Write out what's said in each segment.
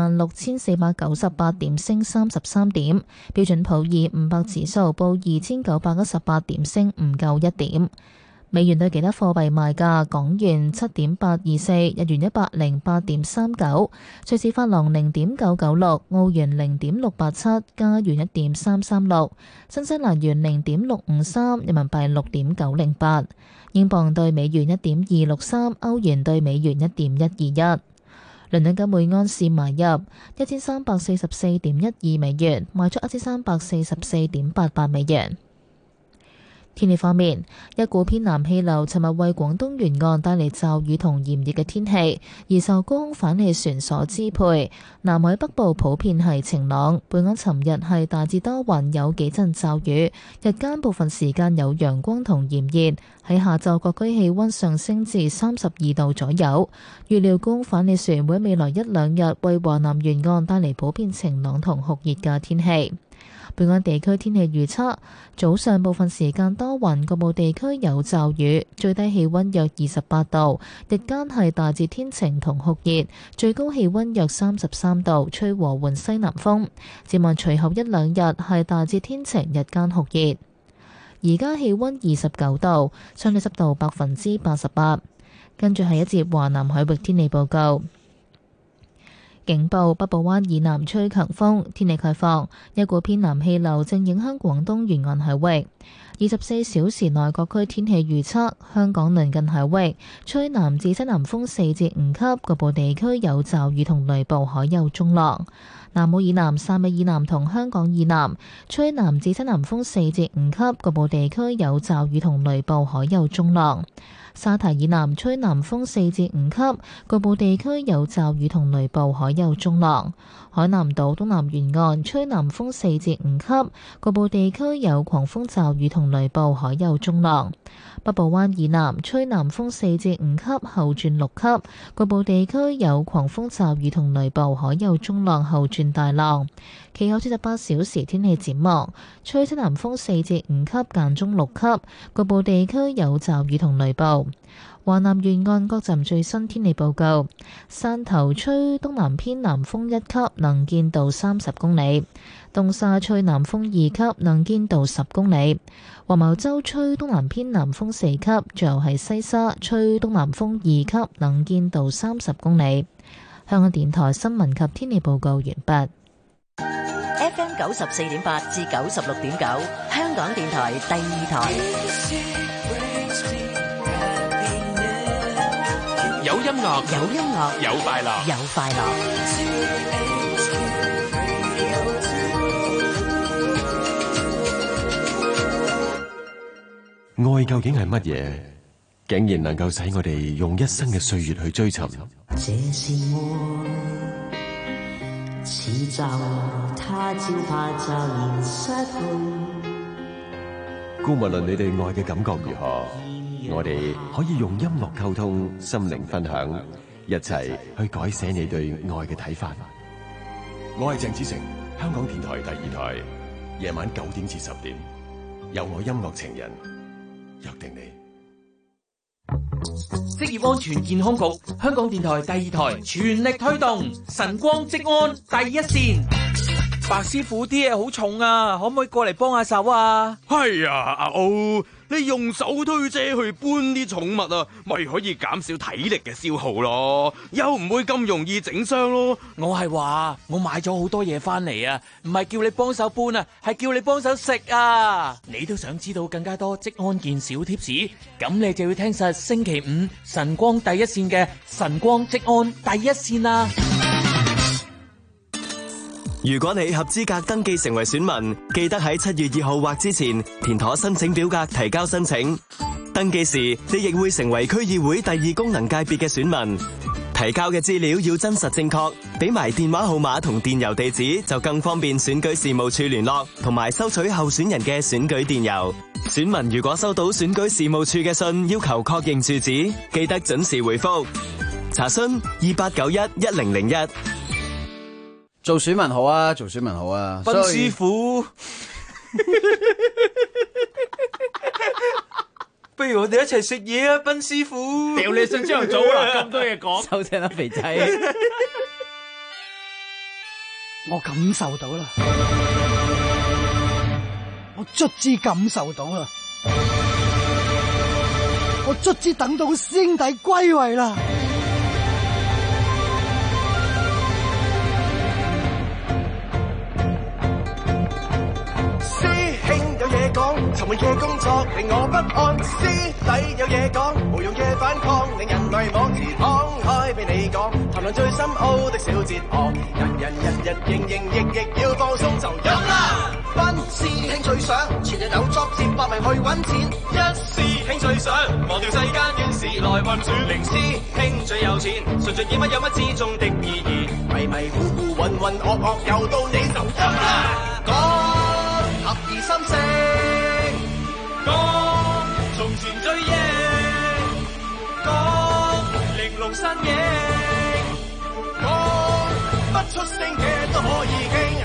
26,498點，升33點。標準普爾500指數報2,918點，升唔夠1點。美元對其他貨幣賣價：港元7.824，日元108.39，瑞士法郎0.996，澳元0.687，加元1.336，新西蘭元0.653，人民幣6.908，英鎊對美元1.263，歐元對美元1.121。倫敦金每安士買入1344.12美元，賣出1344.88美元。天氣方面，一股偏南氣流尋日為廣東沿岸帶嚟驟雨同炎熱嘅天氣，而受高空反氣旋所支配，南海北部普遍係晴朗。本港尋日係大致多雲，有幾陣驟雨，日間部分時間有陽光同炎熱。喺下晝各區氣溫上升至32度左右。預料高空反氣旋會喺未來一兩日為華南沿岸帶嚟普遍晴朗同酷熱嘅天氣。本港地區天氣預測：早上部分時間多雲，局部地區有驟雨，最低氣溫約28度；日間係大致天晴同酷熱，最高氣溫約33度，吹和緩西南風。展望隨後一兩日係大致天晴，日間酷熱。而家氣溫29度，相對濕度88%。跟住係一節華南海域天氣報告。警報：北部灣以南吹強風，天氣概況，一股偏南氣流正影響廣東沿岸海域。24小時內各區天氣預測：香港鄰近海域吹南至西南風4至5級，局部地區有驟雨同雷暴，海有中浪。南澳以南、汕尾以南同香港以南吹南至西南風4至5級，局部地區有驟雨同雷暴，海有中浪。沙堤以南吹南風4至5級，局部地區有驟雨同雷暴，海有中浪。海南島東南沿岸吹南風4至5級，局部地區有狂風驟雨同雷暴，海有中浪。北部灣以南吹南風4至5級，後轉6級，局部地區有狂風驟雨同雷暴，海有中浪，後轉大浪。其後48小時天氣展望：吹西南風4至5級，間中6級，局部地區有驟雨同雷暴。華南沿岸各站最新天氣報告：汕頭吹東南偏南風1級，能見度30公里；東沙吹南風2級，能見度10公里；黃茅洲吹東南偏南風4級，最後係西沙吹東南風2級，能見度30公里。香港電台新聞及天氣報告完畢。 FM 94.8至96.9，香港電台第二台。 有音樂，有快樂， 有快樂。 愛究竟係乜嘢？竟然能夠使我哋用一生嘅歲月去追尋。 這是愛，似驟他朝怕驟然失去。 姑勿論你對愛嘅感覺如何，我哋可以用音樂溝通，心靈分享，一齊去改寫你對愛嘅睇法。我係鄭子誠，香港電台第二台，夜晚9點至10點，有我音樂情人約定你。 職業安全健康局，香港電台第二台全力推動晨光職安第一線。 白師傅啲嘢好重啊，可唔可以過嚟幫下手啊？ 係啊，阿歐，你用手推車去搬啲寵物啊，咪可以減少體力嘅消耗咯，又唔會咁容易整傷咯。 我係話我買咗好多嘢翻嚟啊，唔係叫你幫手搬啊，係叫你幫手食啊。你都想知道更加多職安健小貼士，咁你就要聽實星期5晨光第一線嘅晨光職安第一線啦。 如果你合資格登記成為選民，記得喺7月2號或之前填妥申請表格提交申請。登記時，你亦會成為區議會第2功能界別嘅選民。提交嘅資料要真實正確，俾埋電話號碼同電郵地址就更方便選舉事務處聯絡同埋收取候選人嘅選舉電郵。選民如果收到選舉事務處嘅信要求確認住址，記得準時回覆。查詢28911001。 做選民好啊，做選民好啊， 斌師傅，不如我哋一齊食嘢啊，斌師傅。 屌你信朝頭早啦，咁多嘢講， 收聲啦，肥仔。 我感受到啦，我卒之感受到啦，我卒之等到師兄弟歸位啦。 沉悶嘅工作令我不安，師弟有嘢講，無用嘅反抗令人迷惘。時敞開俾你講，談論最深奧的小哲學，人日營役要放鬆就飲啦。班師兄最想全日有作接百名去揾錢，一師兄最想忘掉世間怨事來運轉，零師兄最有錢，純粹以乜有乜之中的意義，迷迷糊糊渾渾噩噩又到你就飲啦。講合二心聲，講從前追憶，講玲瓏身影，講不出聲嘅都可以傾。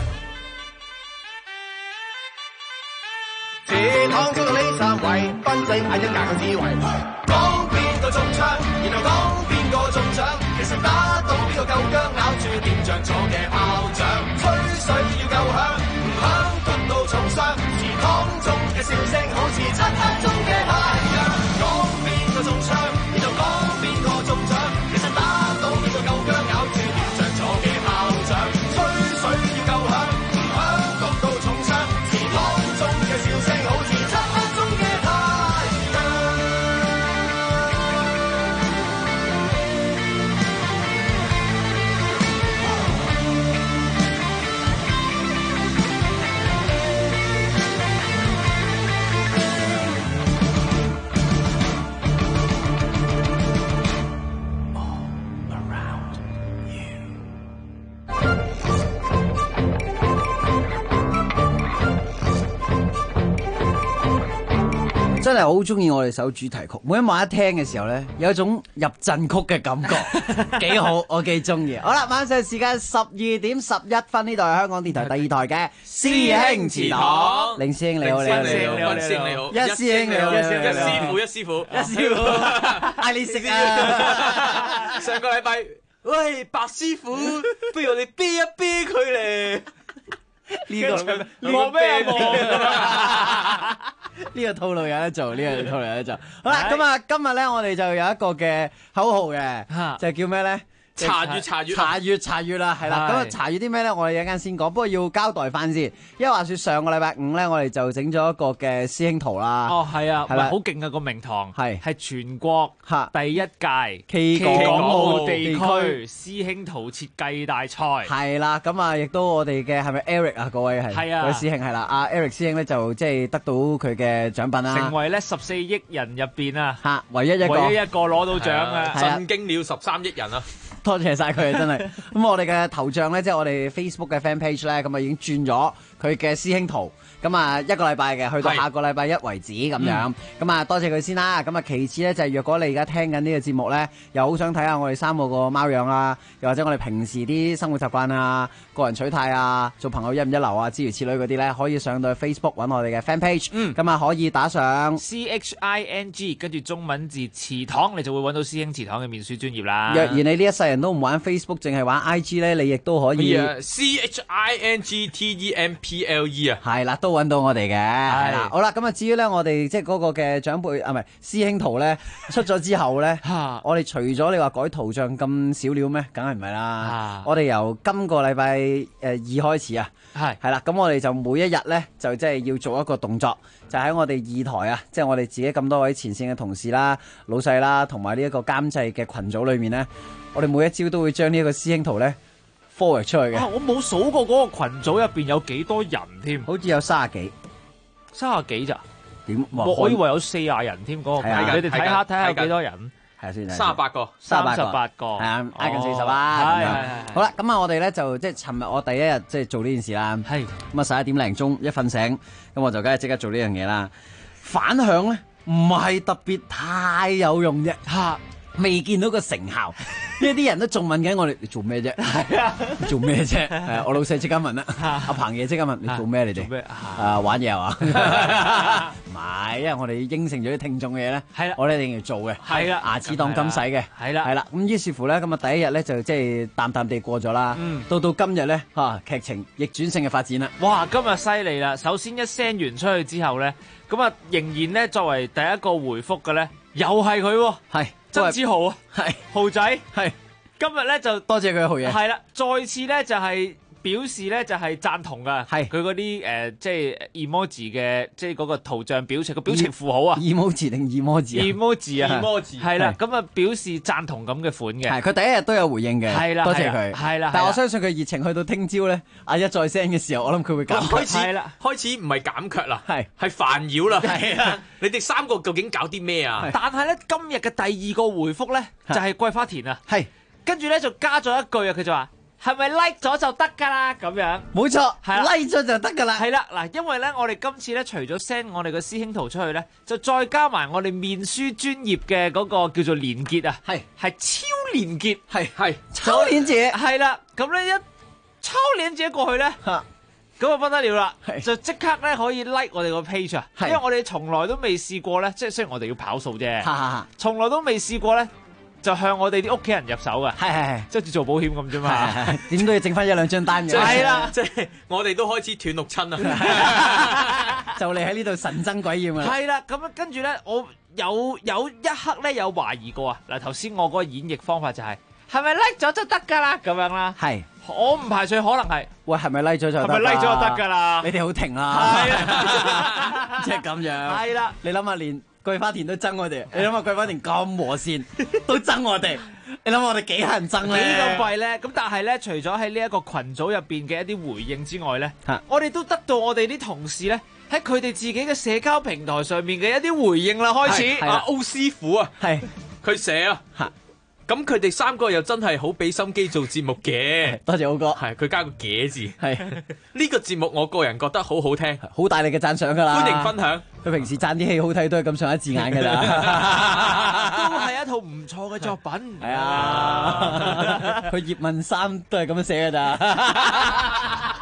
前行中嘅呢三位，賓仔嗌一格嘅智慧，講邊個中槍，然後講邊個中獎，其實打到邊個夠薑，咬住點着咗嘅炮仗，吹水要夠響，唔響焗到重傷，祠堂中嘅笑聲好似漆黑中嘅太陽，講邊個中槍，然後講邊個中獎，其實打到邊個夠薑，咬住點着咗嘅炮仗，吹水要夠響，唔響焗到重傷，祠堂中嘅笑聲好似漆黑中嘅太陽。 真係好中意我哋首主題曲，每一晚一聽嘅時候咧，有一種入陣曲嘅感覺，幾好，我幾中意。好啦，晚上時間12:11，呢度係香港電台第二台嘅師兄祠堂，凌師兄你好，你好， 溫師兄你好， 一師兄你好， 一師傅， 嗌你食啊！ 上個禮拜，喂，白師傅，不如我哋啤一啤佢嚟。 呢個望咩啊？ 呢個套路有得做，呢個套路有得做。好啦，咁啊，今日咧我哋就有一個嘅口號嘅，就係叫咩咧？ 查閱啦， 係啦。咁啊，查閱啲咩咧？我哋一陣間先講，不過要交代翻先。因為話說上個禮拜五咧，我哋就整咗一個嘅師兄圖啦。 哦，係啊， 係啦， 好勁啊個名堂， 係全國第一屆暨港澳地區師兄圖設計大賽。 係啦，咁啊，亦都我哋嘅係咪 Eric 啊？各位係啊，各位師兄係啦，阿 Eric 師兄咧就即係得到佢嘅獎品啦， 成為咧14億人入邊啊， 唯一一個攞到獎啊， 震驚了13億人啊！ 多謝晒佢真係。咁我哋嘅頭像咧，即係我哋 Facebook 嘅 fan page 咧，咁啊已經轉咗佢嘅師兄圖。咁啊一個禮拜嘅，去到下個禮拜一為止咁樣。咁啊多謝佢先啦。咁啊其次咧就係若果你而家聽緊呢個節目咧，又好想睇下我哋三個貓樣啦，又或者我哋平時啲生活習慣啊、個人取態啊、做朋友一唔一流啊諸如此類嗰啲咧，可以上到去 Facebook 揾我哋嘅 fan page。咁啊可以打上 CHING 跟住中文字祠堂，你就會揾到師兄祠堂嘅面書專頁啦。 若然你呢一世人都唔玩 Facebook， 淨係玩 IG 咧，你亦都可以。 CHINGTEMPLE 啊， 係啦，都揾到我哋嘅。係啦，好啦，咁啊至於咧，我哋即係嗰個嘅長輩啊，唔係師兄圖咧出咗之後咧，我哋除咗你話改圖像咁少料咩？梗係唔係啦。我哋由今個禮拜2開始啊，係啦，咁我哋就每一日咧就即係要做一個動作，就喺我哋2台啊，即係我哋自己咁多位前線嘅同事啦、老細啦，同埋呢一個監製嘅群組裏面咧，我哋每一朝都會將呢一個師兄圖咧 forward 出去嘅。 我冇數過嗰個群組入邊有幾多人添， 好似有30幾咋？ 點？ 我以為有40人添嗰個群，你哋睇下有幾多人？ 係啊，先 38個， 係啊，挨近40啦。係。好啦，咁啊，我哋咧就即係尋日我第一日即係做呢件事啦。係。咁啊11點零鐘一瞓醒，咁我就梗係即刻做呢樣嘢啦。反響咧唔係特別太有用啫，未見到個成效。 呢啲人都仲問緊我哋你做咩啫？係啊，做咩啫？係我老細即刻問啦，阿彭爺即刻問你做咩？你哋做咩？玩嘢啊？唔係，因為我哋應承咗啲聽眾嘅嘢咧，係啦，我哋一定要做嘅，係啦，牙齒當金使嘅，係啦，係啦。咁於是乎咧，咁啊第一日咧就即係淡淡地過咗啦。到今日咧劇情逆轉性嘅發展啦。 哇！今日犀利啦！首先一 send 完出去之後咧，咁啊仍然咧作為第一個回覆嘅咧，又係佢喎，係曾志豪啊，係豪仔，係今日咧就多謝佢豪嘢， 係啦，再次咧就係表示咧就係贊同噶，係佢嗰啲即係 emoji 嘅，即係嗰個圖像表情個表情符號啊 ，emoji 定 emoji 啊，係啦，咁啊表示贊同咁嘅款嘅， 係佢第一日都有回應嘅，係啦，多謝佢， 係啦， 但係我相信佢熱情去到聽朝咧，阿一再 send 嘅時候，我諗佢會減卻， 係啦，開始唔係減卻啦，係煩擾啦，係啊，你哋三個究竟搞啲咩啊？ 但係咧今日嘅第二個回覆咧就係桂花田啊，係跟住咧就加咗一句啊，佢就話。係咪 like 咗就得㗎啦？咁樣冇錯，係 like 咗就得㗎啦。 係啦，嗱，因為咧，我哋今次咧，除咗 send 我哋個師兄圖出去咧，就再加埋我哋面書專頁嘅嗰個叫做連結啊，係超連結，係超連結， 係啦，咁咧一超連結過去咧，咁啊不得了啦，就即刻咧可以 like 我哋個 page 啊，因為我哋從來都未試過咧，即係雖然我哋要跑數啫，從來都未試過咧。就向我哋啲屋企人入手㗎，係，即係做保險咁啫嘛， 點都要整翻一兩張單嘅， 係啦， 即係我哋都開始斷六親啦， 就你喺呢度神憎鬼厭啊， 係啦，咁樣跟住咧，我有一刻咧有懷疑過啊，嗱頭先我嗰個演繹方法就係咪 like 咗就得㗎啦，咁樣啦，係，我唔排除可能係， 喂係咪 like 咗就得？ 係咪 like 咗就得㗎啦？ 你哋好停啦，係啊，即係咁樣，係啦，你諗下連桂花田都憎我哋，你諗下桂花田咁和善都憎我哋，你諗下我哋幾乞人憎咧？ 幾咁貴咧？咁但係咧，除咗喺呢一個群組入邊嘅一啲回應之外咧，我哋都得到我哋啲同事咧喺佢哋自己嘅社交平台上面嘅一啲回應啦。開始阿歐師傅啊，係佢寫啊。咁佢哋三個又真係好俾心機做節目嘅， 多謝好哥。 係佢加個嘅字，係呢個節目我個人覺得好好聽， 好大力嘅讚賞㗎啦。 歡迎分享。 佢平時讚啲戲好睇都係咁上下字眼㗎啦， 都係一套唔錯嘅作品。 係啊，佢葉問3都係咁樣寫㗎咋。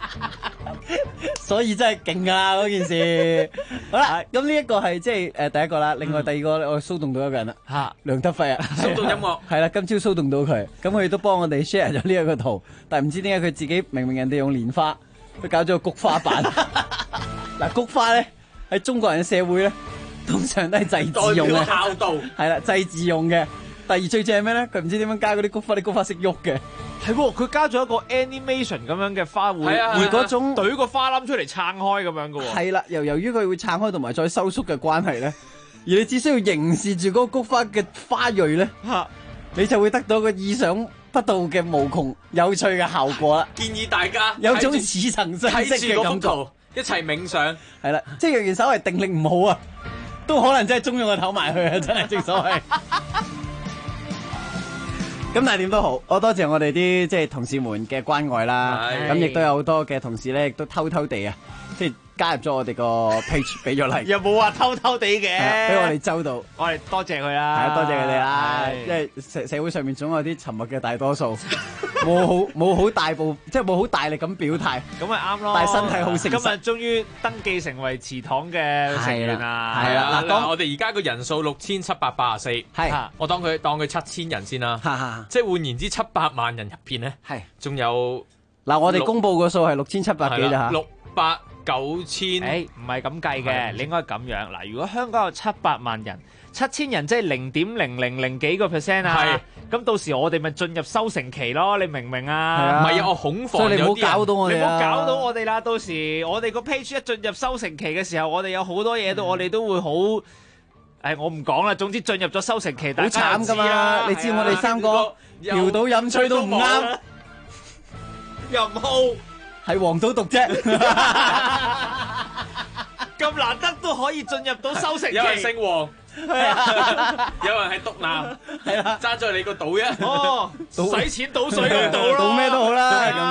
所以真係勁啊嗰件事。好啦，咁呢一個係即係第一個啦。另外第二個我騷動到一個人啦，嚇梁德輝啊， 騷動音樂係啦，今朝騷動到佢，咁佢都幫我哋 share 咗呢一個圖，但係唔知點解佢自己明明人哋用蓮花，佢搞咗個菊花版。嗱，菊花咧喺中國人嘅社會咧，通常都係祭祀用嘅， 代表孝道係啦，祭祀用嘅。第二最正係咩咧？佢唔知點樣加嗰啲菊花，啲菊花識喐嘅。 係喎，佢加咗一個 animation 咁樣嘅花會， 而嗰種懟個花籃出嚟撐開咁樣嘅喎。 係啦，由於佢會撐開同埋再收縮嘅關係咧，而你只需要凝視住嗰個菊花嘅花蕊咧，你就會得到個意想不到嘅無窮有趣嘅效果啦。 建議大家有種似曾相識嘅感覺， 一齊冥想。 係啦，即係若然稍為定力唔好啊，都可能真係中咗個頭埋去啊！真係正所謂。咁但係點都好，我多謝我哋啲即係同事們嘅關愛啦。咁亦都有好多嘅同事咧，亦都偷偷地啊，即係加入咗我哋個 page 俾咗嚟。 又冇話偷偷地嘅， 俾我哋周到。 我哋多謝佢啦。 係啊，多謝佢哋啦。因為社會上面總有啲沉默嘅大多數，冇好大步，即係冇好大力咁表態。 咁咪啱咯。 但係身體好誠實。 今日終於登記成為祠堂嘅成員啦。 係啦，嗱，我哋而家個人數6784，係，我當佢7000人先啦。即係換言之，700萬人入邊咧，係仲有嗱，我哋公佈個數係6700幾咋嚇 ，600、9000， 唔係咁計嘅，你應該咁樣嗱。如果香港有700萬人，7000人即係0.000幾個 percent 啊，係咁到時我哋咪進入收成期咯，你明唔明啊？ 唔係啊，我恐慌， 所以你唔好搞到我哋， 你唔好搞到我哋啦。到時我哋個 page 一進入收成期嘅時候，我哋有好多嘢我哋都會好。我唔講啦，總之進入咗收成期， 好慘噶嘛！你知我哋三個搖到飲吹都唔啱， 又唔好係黃賭毒啫， 咁難得都可以進入到收成期。 有人姓黃，有人係毒男，係啦，爭在你個賭啫。 哦，使錢賭水咁賭咯， 賭咩都好啦，咁樣係啦。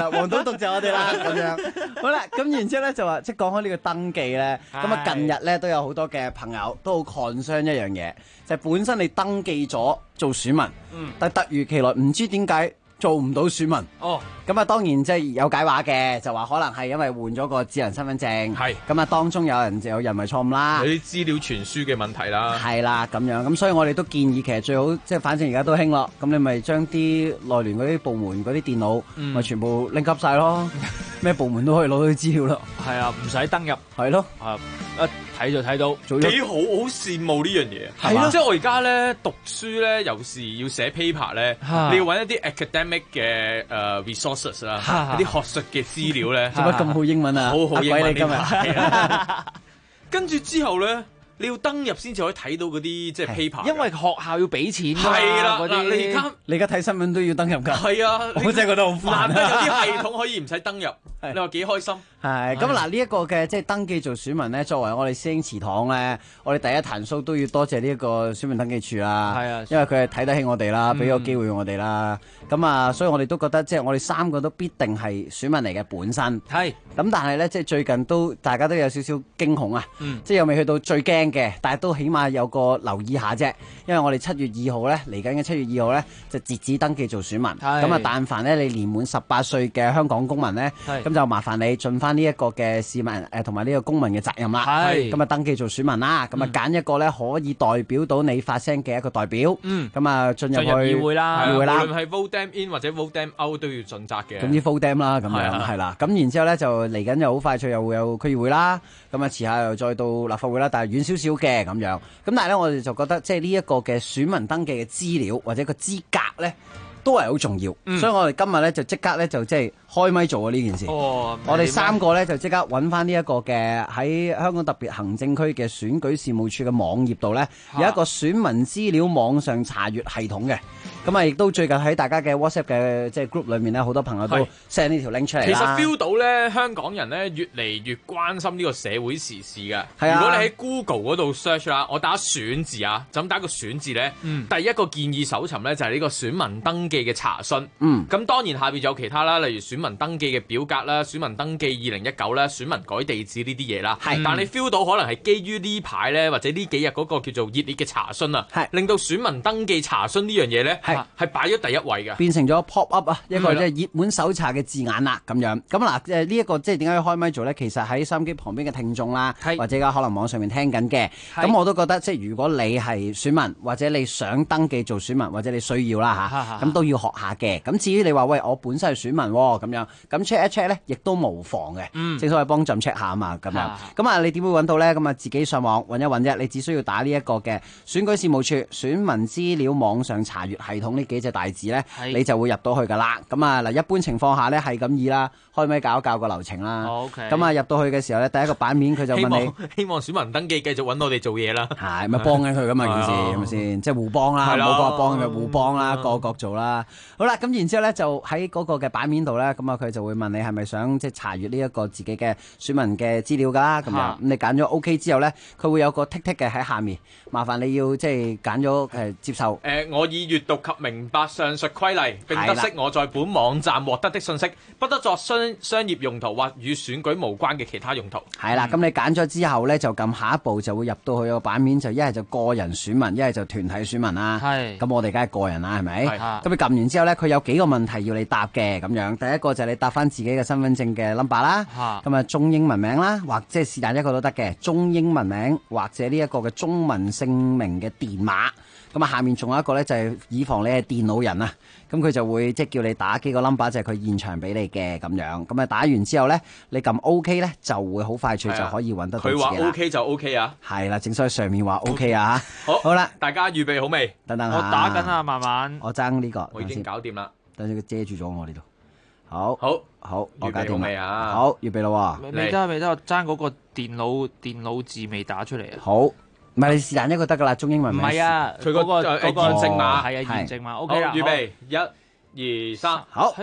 黃賭毒就我哋啦咁樣。好啦，咁然之後咧就話，即係講開呢個登記咧，咁啊近日咧都有好多嘅朋友都好 concern 一樣嘢，就係本身你登記咗做選民，但突如其來唔知點解做唔到選民。 哦， 咁啊當然即係有解話嘅，就話可能係因為換咗個智能身份證。 係。 咁啊當中有人就有人為錯誤啦。 有啲資料傳輸嘅問題啦。 係啦，咁樣咁，所以我哋都建議其實最好即係反正而家都興咯，咁你咪將啲內聯嗰啲部門嗰啲電腦咪全部拎級晒咯，咩部門都可以攞到啲資料咯。 係啊，唔使登入。 係咯。 一睇就睇到，幾好，好羨慕呢樣嘢。 係咯， 即係我而家咧讀書咧，有時要寫 paper 咧，你要揾一啲 academic 嘅resources 啦，一啲學術嘅資料咧。 做乜咁好英文啊？ 好好英文你今日。 跟住之後咧，你要登入先至可以睇到嗰啲即係 paper。 因為學校要俾錢㗎嘛。 係啦， 你而家睇新聞都要登入㗎。 係啊， 我真係覺得好煩。 難得有啲系統可以唔使登入，你話幾開心？ 係咁嗱，呢一個嘅即係登記做選民咧，作為我哋師兄祠堂咧，我哋第一壇 show 都要多謝呢一個選民登記處啦。係啊，因為佢係睇得起我哋啦，俾個機會我哋啦。咁啊，所以我哋都覺得即係我哋三個都必定係選民嚟嘅本身。係。咁但係咧，即係最近都大家都有少少驚恐啊。即係又未去到最驚嘅，但係都起碼有個留意下啫。因為我哋7月2號咧，嚟緊嘅7月2號咧，就截止登記做選民。咁啊，但凡咧你年滿18歲嘅香港公民咧，咁就麻煩你盡翻呢一個嘅市民同埋呢個公民嘅責任啦。咁啊登記做選民啦，咁啊揀一個咧可以代表到你發聲嘅一個代表。咁啊進入去議會啦， 議會啦。 無論係 vote them in 或者 vote them out 都要盡責嘅。 總之 vote them 啦，咁樣係啦。咁然之後咧就嚟緊又好快脆又會有區議會啦。咁啊遲下又再到立法會啦，但係遠少少嘅咁樣。咁但係咧我哋就覺得即係呢一個嘅選民登記嘅資料或者個資格咧，都係好重要，所以我哋今日咧就即刻咧就即係開咪做啊呢件事。我哋三個咧就即刻揾翻呢一個嘅喺香港特別行政區嘅選舉事務處嘅網頁度咧，有一個選民資料網上查閱系統嘅。咁啊，亦都最近喺大家嘅 WhatsApp 嘅即係 group 裏面咧，好多朋友都 send 呢條 link 出嚟啦。 其實 feel 到咧，香港人咧越嚟越關心呢個社會時事嘅。 係啊， 如果你喺 Google 嗰度 search 啦，我打選字啊，就咁打個選字咧，第一個建議搜尋咧就係呢個選民登記嘅查詢。咁當然下邊有其他啦，例如選民登記嘅表格啦、選民登記2019啦、選民改地址呢啲嘢啦。但你 feel 到可能係基於呢排咧，或者呢幾日嗰個叫做熱烈嘅查詢啊，令到選民登記查詢呢樣嘢咧。係擺咗第一位嘅， 變成咗 pop up 啊，一個即係熱門搜查嘅字眼啦，咁樣。咁嗱，呢一個即係點解要開咪做咧？其實喺收音機旁邊嘅聽眾啦，或者而家可能網上面聽緊嘅，咁我都覺得即係如果你係選民，或者你想登記做選民，或者你需要啦嚇，咁都要學下嘅。咁至於你話喂，我本身係選民喎，咁樣，咁 check 一 check 咧，亦都無妨嘅。正所謂幫朕 check 下啊嘛，咁樣。咁啊，你點會揾到咧？咁啊，自己上網揾一揾啫。你只需要打呢一個嘅選舉事務處選民資料網上查閱系統呢幾隻大字咧，你就會入到去噶啦。咁啊嗱，一般情況下咧係咁意啦，開咪教一教個流程啦。咁啊入到去嘅時候咧，第一個版面佢就問你， 希望選民登記繼續揾我哋做嘢啦。 係咪幫緊佢噶嘛件事係咪先？即係互幫啦，唔好講幫佢互幫啦，個做啦。好啦，咁然之後咧就喺嗰個嘅版面度咧，咁啊佢就會問你係咪想即係查閱呢一個自己嘅選民嘅資料噶啦咁樣。咁你揀咗 OK 之後咧，佢會有個剔剔嘅喺下面，麻煩你要即係揀咗接受。 我已閱讀及明白上述規例，並得悉我在本網站獲得的信息，不得作商業用途或與選舉無關嘅其他用途。 係啦，咁你揀咗之後咧，就撳下一步就會入到去個版面，就一係就個人選民，一係就團體選民啦。咁我哋梗係個人啦，係咪？咁你撳完之後咧，佢有幾個問題要你答嘅咁樣。第一個就係你答翻自己嘅身份證嘅 number 啦，咁啊中英文名啦，或者是但一個都得嘅，中英文名或者呢一個嘅中文姓名嘅電話。咁啊，下面仲有一個咧，就係以防你係電腦人啊，咁佢就會即係叫你打幾個 number，就係佢現場俾你嘅咁樣。咁啊，打完之後咧，你撳 OK 咧，就會好快脆就可以揾得到自己啦。 佢話 OK 就 OK 啊。 係啦，正所謂上面話 OK 啊。好啦， 大家預備好未？ 等等下， 我打緊啊，慢慢。 我爭呢個， 我已經搞掂啦。 等佢遮住咗我呢度。好，我搞掂預備好未啊？ 好，預備啦。 未得，我爭嗰個電腦字未打出嚟啊。 好。唔係你是但一個得噶啦，中英文名。 唔係啊， 佢嗰個驗證碼係啊，驗證碼 OK 啦。 預備1、2、3， 好，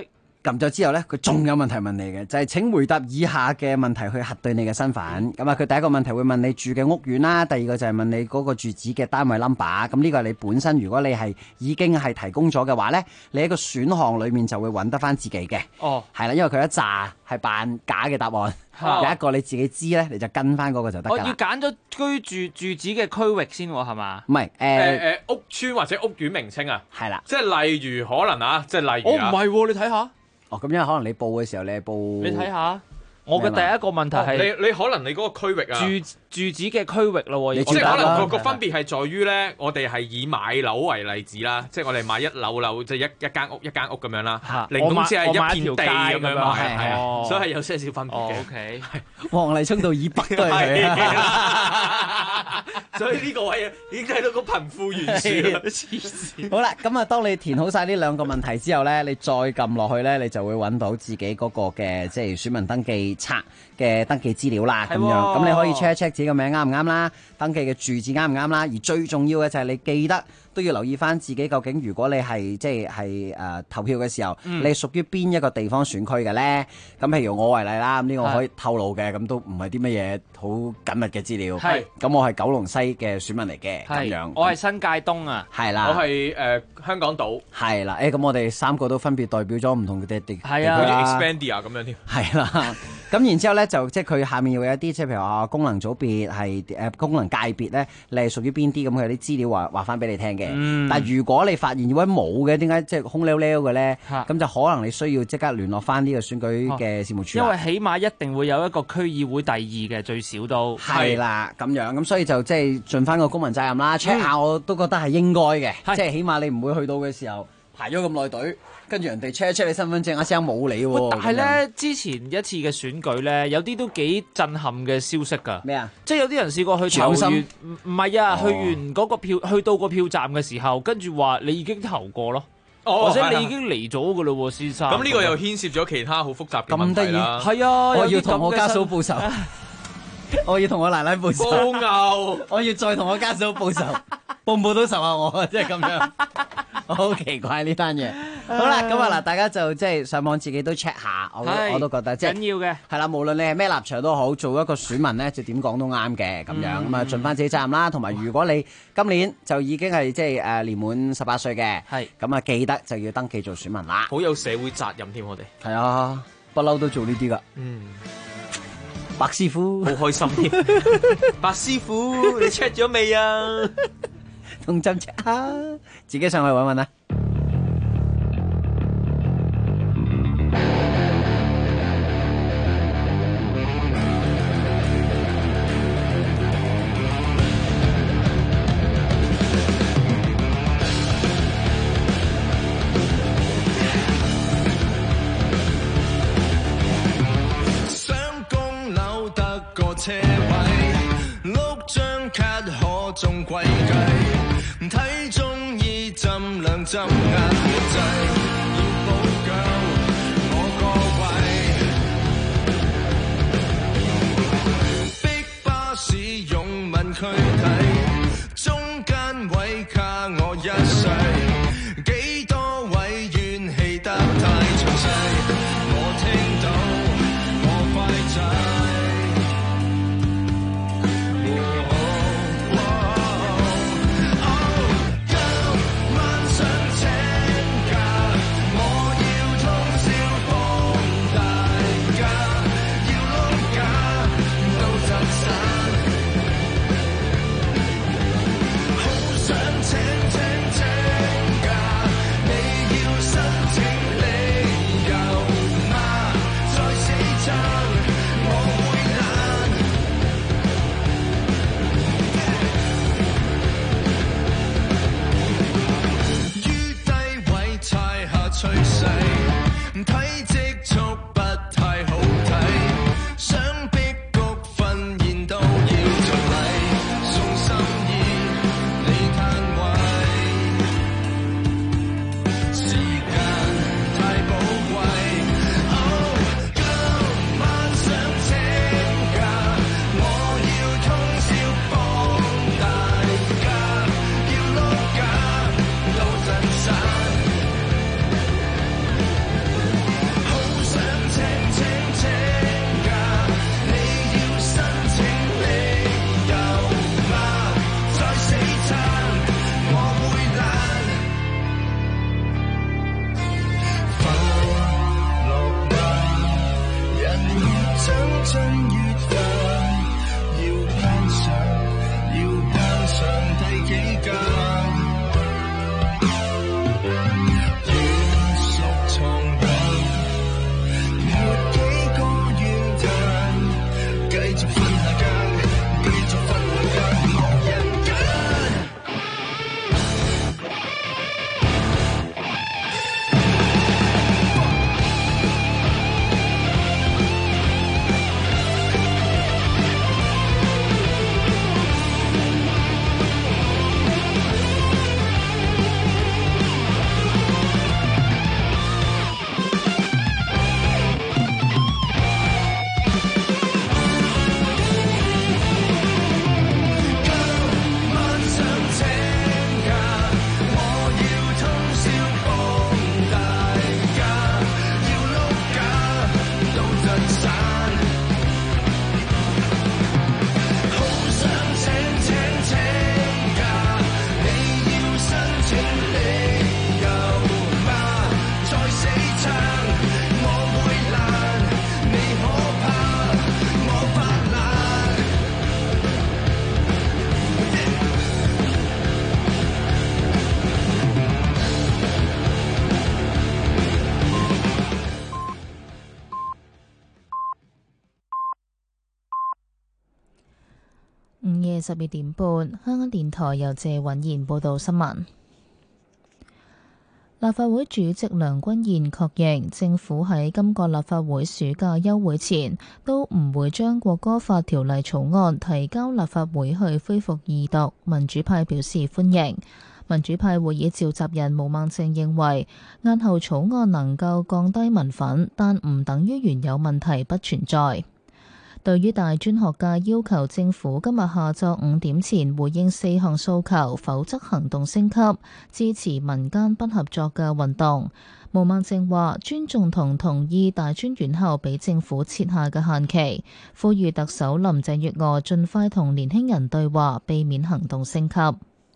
撳咗之後咧，佢仲有問題問你嘅，就係請回答以下嘅問題去核對你嘅身份。咁啊，佢第一個問題會問你住嘅屋苑啦，第二個就係問你嗰個住址嘅單位 number。咁呢個係你本身，如果你係已經係提供咗嘅話咧，你喺個選項裏面就會揾得翻自己嘅。 哦， 係啦，因為佢一紮係扮假嘅答案，有一個你自己知咧，你就跟翻嗰個就得㗎啦。 我要揀咗居住住址嘅區域先喎，係嘛？ 唔係屋邨或者屋苑名稱啊， 係啦， 即係例如可能啊，即係例如唔係喎，你睇下。 哦，咁因為可能你報嘅時候你係報， 你睇下，我嘅第一個問題係你可能你嗰個區域啊， 住址嘅區域咯， 即係可能個分別係在於咧，我哋係以買樓為例子啦，即係我哋買一樓即係一間屋咁樣啦，零公司係一片地咁樣買，係啊，所以係有些少分別嘅。 OK， 黃麗聰到以北都係佢， 所以呢個位已經睇到個貧富懸殊啦，黐線。 好啦，咁啊，當你填好晒呢兩個問題之後咧，你再撳落去咧，你就會揾到自己嗰個嘅即係選民登記冊嘅登記資料啦，咁樣，咁你可以 check 一 check 自己個名啱唔啱啦，登記嘅住址啱唔啱啦，而最重要嘅就係你記得都要留意翻自己究竟，如果你係即係投票嘅時候，你係屬於邊一個地方選區嘅咧？咁譬如我為例啦，咁呢個我可以透露嘅，咁都唔係啲乜嘢好緊密嘅資料。係，咁我係九龍西嘅選民嚟嘅，咁樣。 我係新界東啊， 係啦。 我係香港島， 係啦。咁我哋三個都分別代表咗唔同嘅地區係啊， 好似 Expandia 咁樣添。 係啦。咁然之後咧，就即係佢下面要有一啲，即係譬如話功能組別係功能界別咧，你係屬於邊啲咁？佢有啲資料話翻俾你聽嘅。但係如果你發現如果冇嘅，點解即係空溜溜嘅咧？咁就可能你需要即刻聯絡翻呢個選舉嘅事務處。 因為起碼一定會有一個區議會第二嘅，最少都係啦咁樣。咁所以就即係盡翻個公民責任啦。check 下我都覺得係應該嘅，即係起碼你唔會去到嘅時候排咗咁耐隊。跟住人哋 check 你身份證，一聲冇你喎。 但係咧，之前一次嘅選舉咧，有啲都幾震撼嘅消息㗎。 咩啊？ 即係有啲人試過去投完，唔係啊，去完嗰個票，去到個票站嘅時候，跟住話你已經投過咯，或者你已經嚟咗㗎咯喎，先生。 咁呢個又牽涉咗其他好複雜嘅問題啦。 係啊， 我要同我家嫂報仇，我要同我奶奶報仇。 報牛， 我要再同我家嫂報仇，報唔報到仇啊？我即係咁樣。好奇怪呢單嘢。好啦，咁啊嗱，大家就即係上網自己都 check 下，我都覺得即係緊要嘅。 係啦，無論你係咩立場都好，做一個選民咧，就點講都啱嘅咁樣。咁啊，盡翻自己責任啦。同埋，如果你今年就已經係即係年滿18歲嘅，係咁啊，記得就要登記做選民啦。 好有社會責任添，我哋係啊，不嬲都做呢啲噶。白師傅好開心添。白師傅，你 check 咗未啊？ 同斟 check 下，自己上去揾揾啦。 想供樓得個車位，屋張卡可中貴計，睇中意浸兩浸眼仔，要補救我個位，逼巴士擁吻軀體，中間位卡我一世，幾多位怨氣得太詳細，我聽到我快仔。今晚想請假午夜12點半，香港電台由謝允賢報道新聞。立法會主席梁君彥確認，政府喺今個立法會暑假休會前都唔會將國歌法條例草案提交立法會去恢復二讀。民主派表示歡迎。民主派會議召集人毛孟靜認為，押後草案能夠降低民憤，但唔等於原有問題不存在。對於大專學界要求政府今日下晝5點前回應4項訴求，否則行動升級，支持民間不合作嘅運動。毛孟靜話尊重同同意大專院校俾政府設下嘅限期，呼籲特首林鄭月娥盡快同年輕人對話，避免行動升級。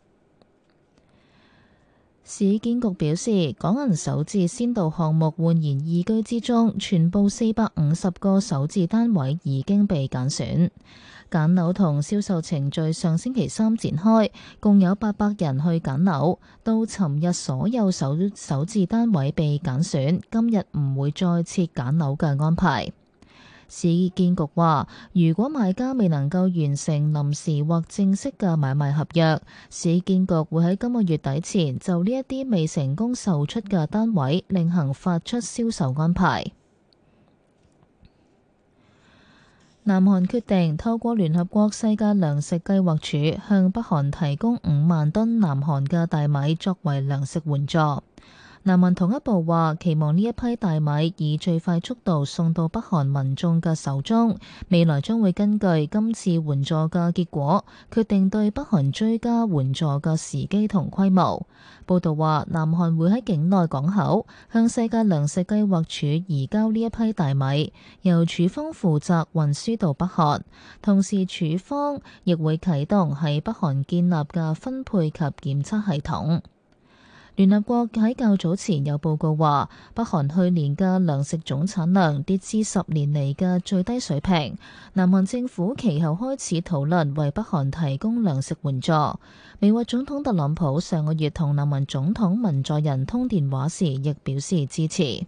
市建局表示，港人首置先導項目煥然懿居之中，全部450個首置單位已經被揀選。揀樓同銷售程序上星期三展開，共有800人去揀樓。到尋日，所有首置單位被揀選，今日唔會再設揀樓嘅安排。市建局話，如果買家未能夠完成臨時或正式嘅買賣合約，市建局會喺今個月底前就呢一啲未成功售出嘅單位另行發出銷售安排。南韓決定透過聯合國世界糧食計劃署向北韓提供5萬噸南韓嘅大米作為糧食援助。南韓統一部話，期望呢一批大米以最快速度送到北韓民眾嘅手中，未來將會根據今次援助嘅結果，決定對北韓追加援助嘅時機同規模。報道話，南韓會喺境內港口向世界糧食計劃署移交呢一批大米，由署方負責運輸到北韓，同時署方亦會啟動喺北韓建立嘅分配及檢測系統。聯合國喺較早前有報告話，北韓去年嘅糧食總產量跌至10年嚟嘅最低水平。南韓政府其後開始討論為北韓提供糧食援助。美國總統特朗普上個月同南韓總統文在寅通電話時，亦表示支持。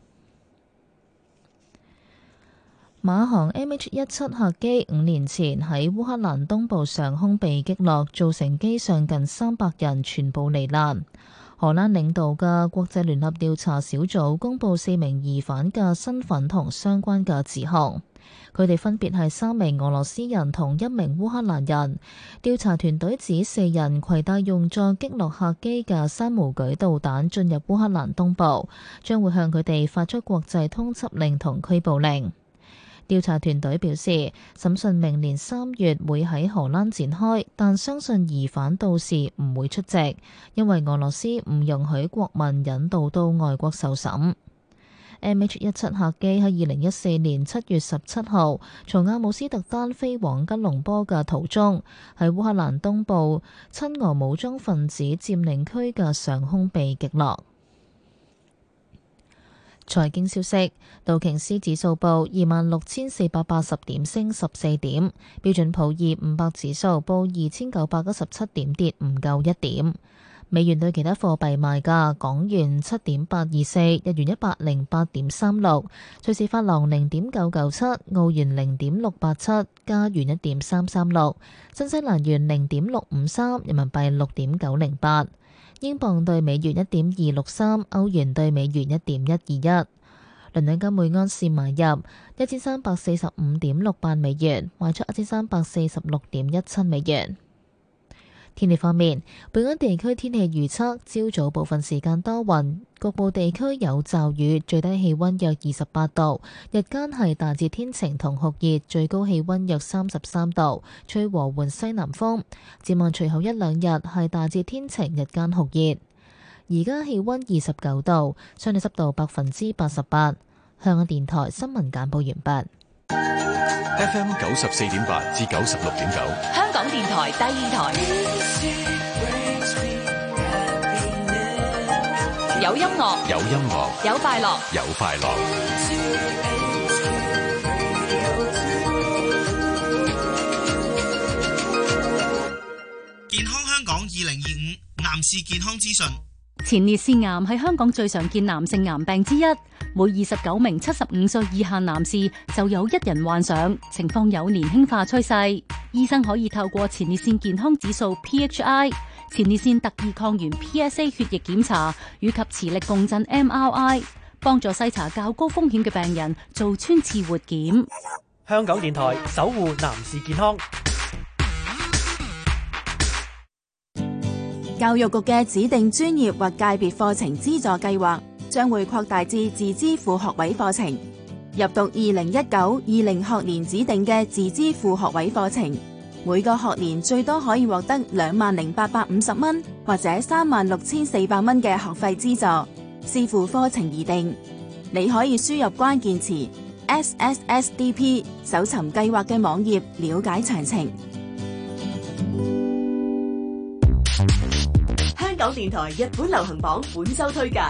馬航 MH17 客機5年前喺烏克蘭東部上空被擊落，造成機上近300人全部罹難。荷蘭領導嘅國際聯合調查小組公布4名疑犯嘅身份同相關嘅指控，佢哋分別係3名俄羅斯人同1名烏克蘭人。調查團隊指4人攜帶用作擊落客機嘅山毛櫸導彈進入烏克蘭東部，將會向佢哋發出國際通緝令同拘捕令。調查團隊表示，審訊明年3月會喺荷蘭展開，但相信疑犯到時唔會出席，因為俄羅斯唔容許國民引渡到外國受審。MH17 客機喺2014年7月17號從阿姆斯特丹飛往吉隆坡嘅途中，喺烏克蘭東部親俄武裝分子佔領區嘅上空被擊落。財經消息，道瓊斯指數報26,480點，升14點；標準普爾500指數報2,917點，跌唔夠1點。美元對其他貨幣賣價：港元7.824，日元108.36，瑞士法郎0.997，澳元0.687，加元1.336，新西蘭元0.653，人民幣6.908。英鎊對美元1.263，歐元對美元1.121。倫敦金每盎司買入1345.68美元，賣出1346.17美元。天氣方面，本港地區天氣預測：朝早部分時間多雲，局部地區有驟雨，最低氣溫約28度，日間係大致天晴同酷熱，最高氣溫約33度，吹和緩西南風。展望隨後一兩日係大致天晴，日間酷熱。而家氣溫29度，相對濕度88%。香港電台新聞簡報完畢。 FM 94.8至96.9， 香港電台第二台，有音樂， 有音樂， 有快樂， 有快樂。 健康香港2025男士健康資訊。 前列腺癌係香港最常見男性癌病之一， 每29名75歲以下男士就有1人患上，情況有年輕化趨勢。醫生可以透過前列腺健康指數 PHI、前列腺特異抗原 PSA 血液檢查以及磁力共振 MRI， 幫助篩查較高風險嘅病人做穿刺活檢。 香港電台守護男士健康。 教育局嘅指定專業或界別課程資助計劃將會擴大至自資副學位課程。入讀2019-20學年指定嘅自資副學位課程，每個學年最多可以獲得20,850蚊或者36,400蚊嘅學費資助，視乎課程而定。你可以輸入關鍵詞 SSSDP 搜尋計劃嘅網頁了解詳情。 香港電台日本流行榜本周推介。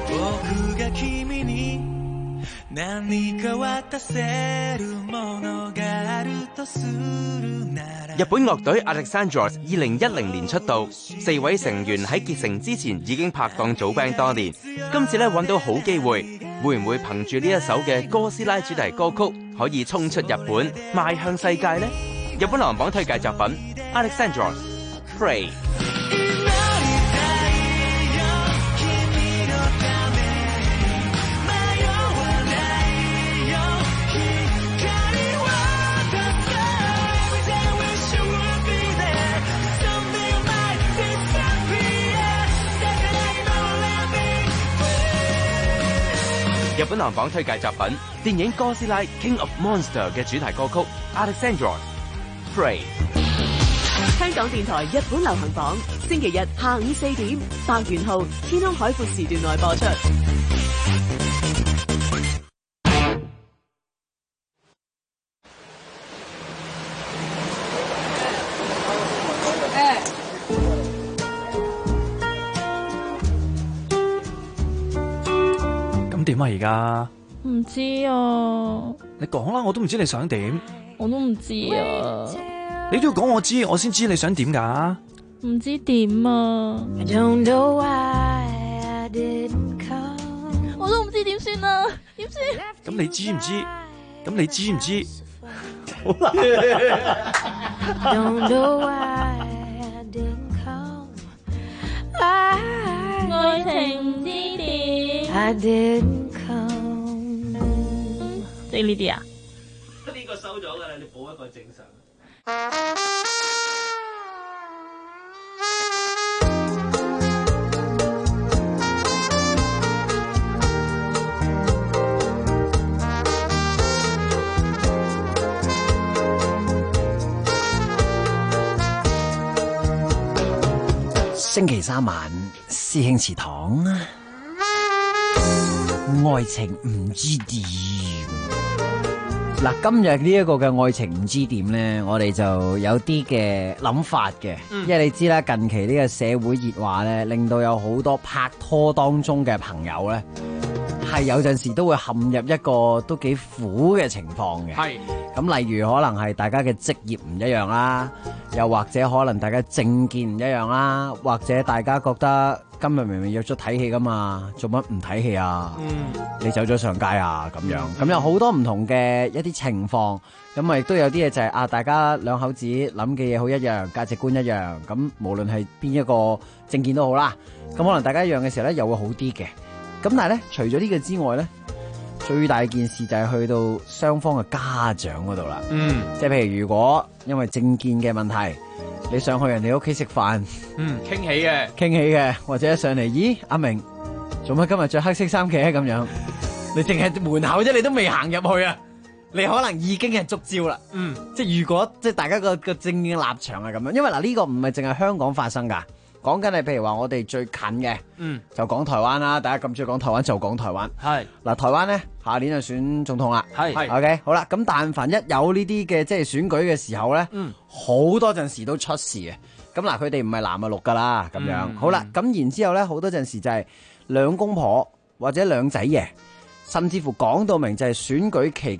日本樂隊 Alexandros 2010年出道，4位成員喺結成之前已經拍檔組 band 多年，今次揾到好機會，會唔會憑住呢一首嘅哥斯拉主題歌曲可以衝出日本，邁向世界呢？日本流行榜推介作品 Alexandros Pray。日本流行榜推介作品電影《哥斯拉 King of Monster》嘅主題歌曲 Alexandros Pray。 香港電台日本流行榜，星期日下午4點，百元號天空海闊時段內播出。 點啊而家？ 唔知啊。 你講啦，我都唔知你想點。 我都唔知啊。 你都要講我知，我先知你想點㗎。 唔知點啊。我都唔知點算啊，點算？ 咁你知唔知？咁你知唔知？好難。 愛情唔知點。即係呢啲啊？ 呢個收咗㗎啦，你補一個正常。 星期三晚，師兄祠堂，愛情唔知點。嗱，今日呢一個嘅愛情唔知點呢，我哋就有啲嘅諗法嘅，因為你知啦，近期呢個社會熱話呢，令到有好多拍拖當中嘅朋友呢，係有陣時都會陷入一個都幾苦嘅情況嘅。係咁，例如可能係大家嘅職業唔一樣啦，又或者可能大家政見唔一樣啦，或者大家覺得今日明明約咗睇戲噶嘛，做乜唔睇戲啊？你走咗上街啊？咁樣咁有好多唔同嘅一啲情況，咁啊亦都有啲嘢就係大家兩口子諗嘅嘢好一樣，價值觀一樣，咁無論係邊一個政見都好啦，咁可能大家一樣嘅時候咧，又會好啲嘅。咁但係咧，除咗呢個之外咧，最大件事就係去到雙方嘅家長嗰度啦。即係譬如如果因為政見嘅問題，你上去人哋屋企食飯， 傾起嘅， 或者上嚟，咦，阿明做乜今日着黑色衫嘅咁樣？你淨係門口啫，你都未行入去啊，你可能已經係觸礁啦。即係如果即係大家個政見立場係咁樣，因為嗱呢個唔係淨係香港發生噶。講緊係譬如話我哋最近嘅，就講台灣啦。大家咁中意講台灣就講台灣。係嗱，台灣咧下年就選總統啦。係 OK 好啦。咁但凡一有呢啲嘅即係選舉嘅時候咧，好多陣時都出事嘅。咁嗱，佢哋唔係藍啊綠噶啦，咁樣好啦。咁然之後咧，好多陣時就係兩公婆或者兩仔爺，甚至乎講到明就係選舉期間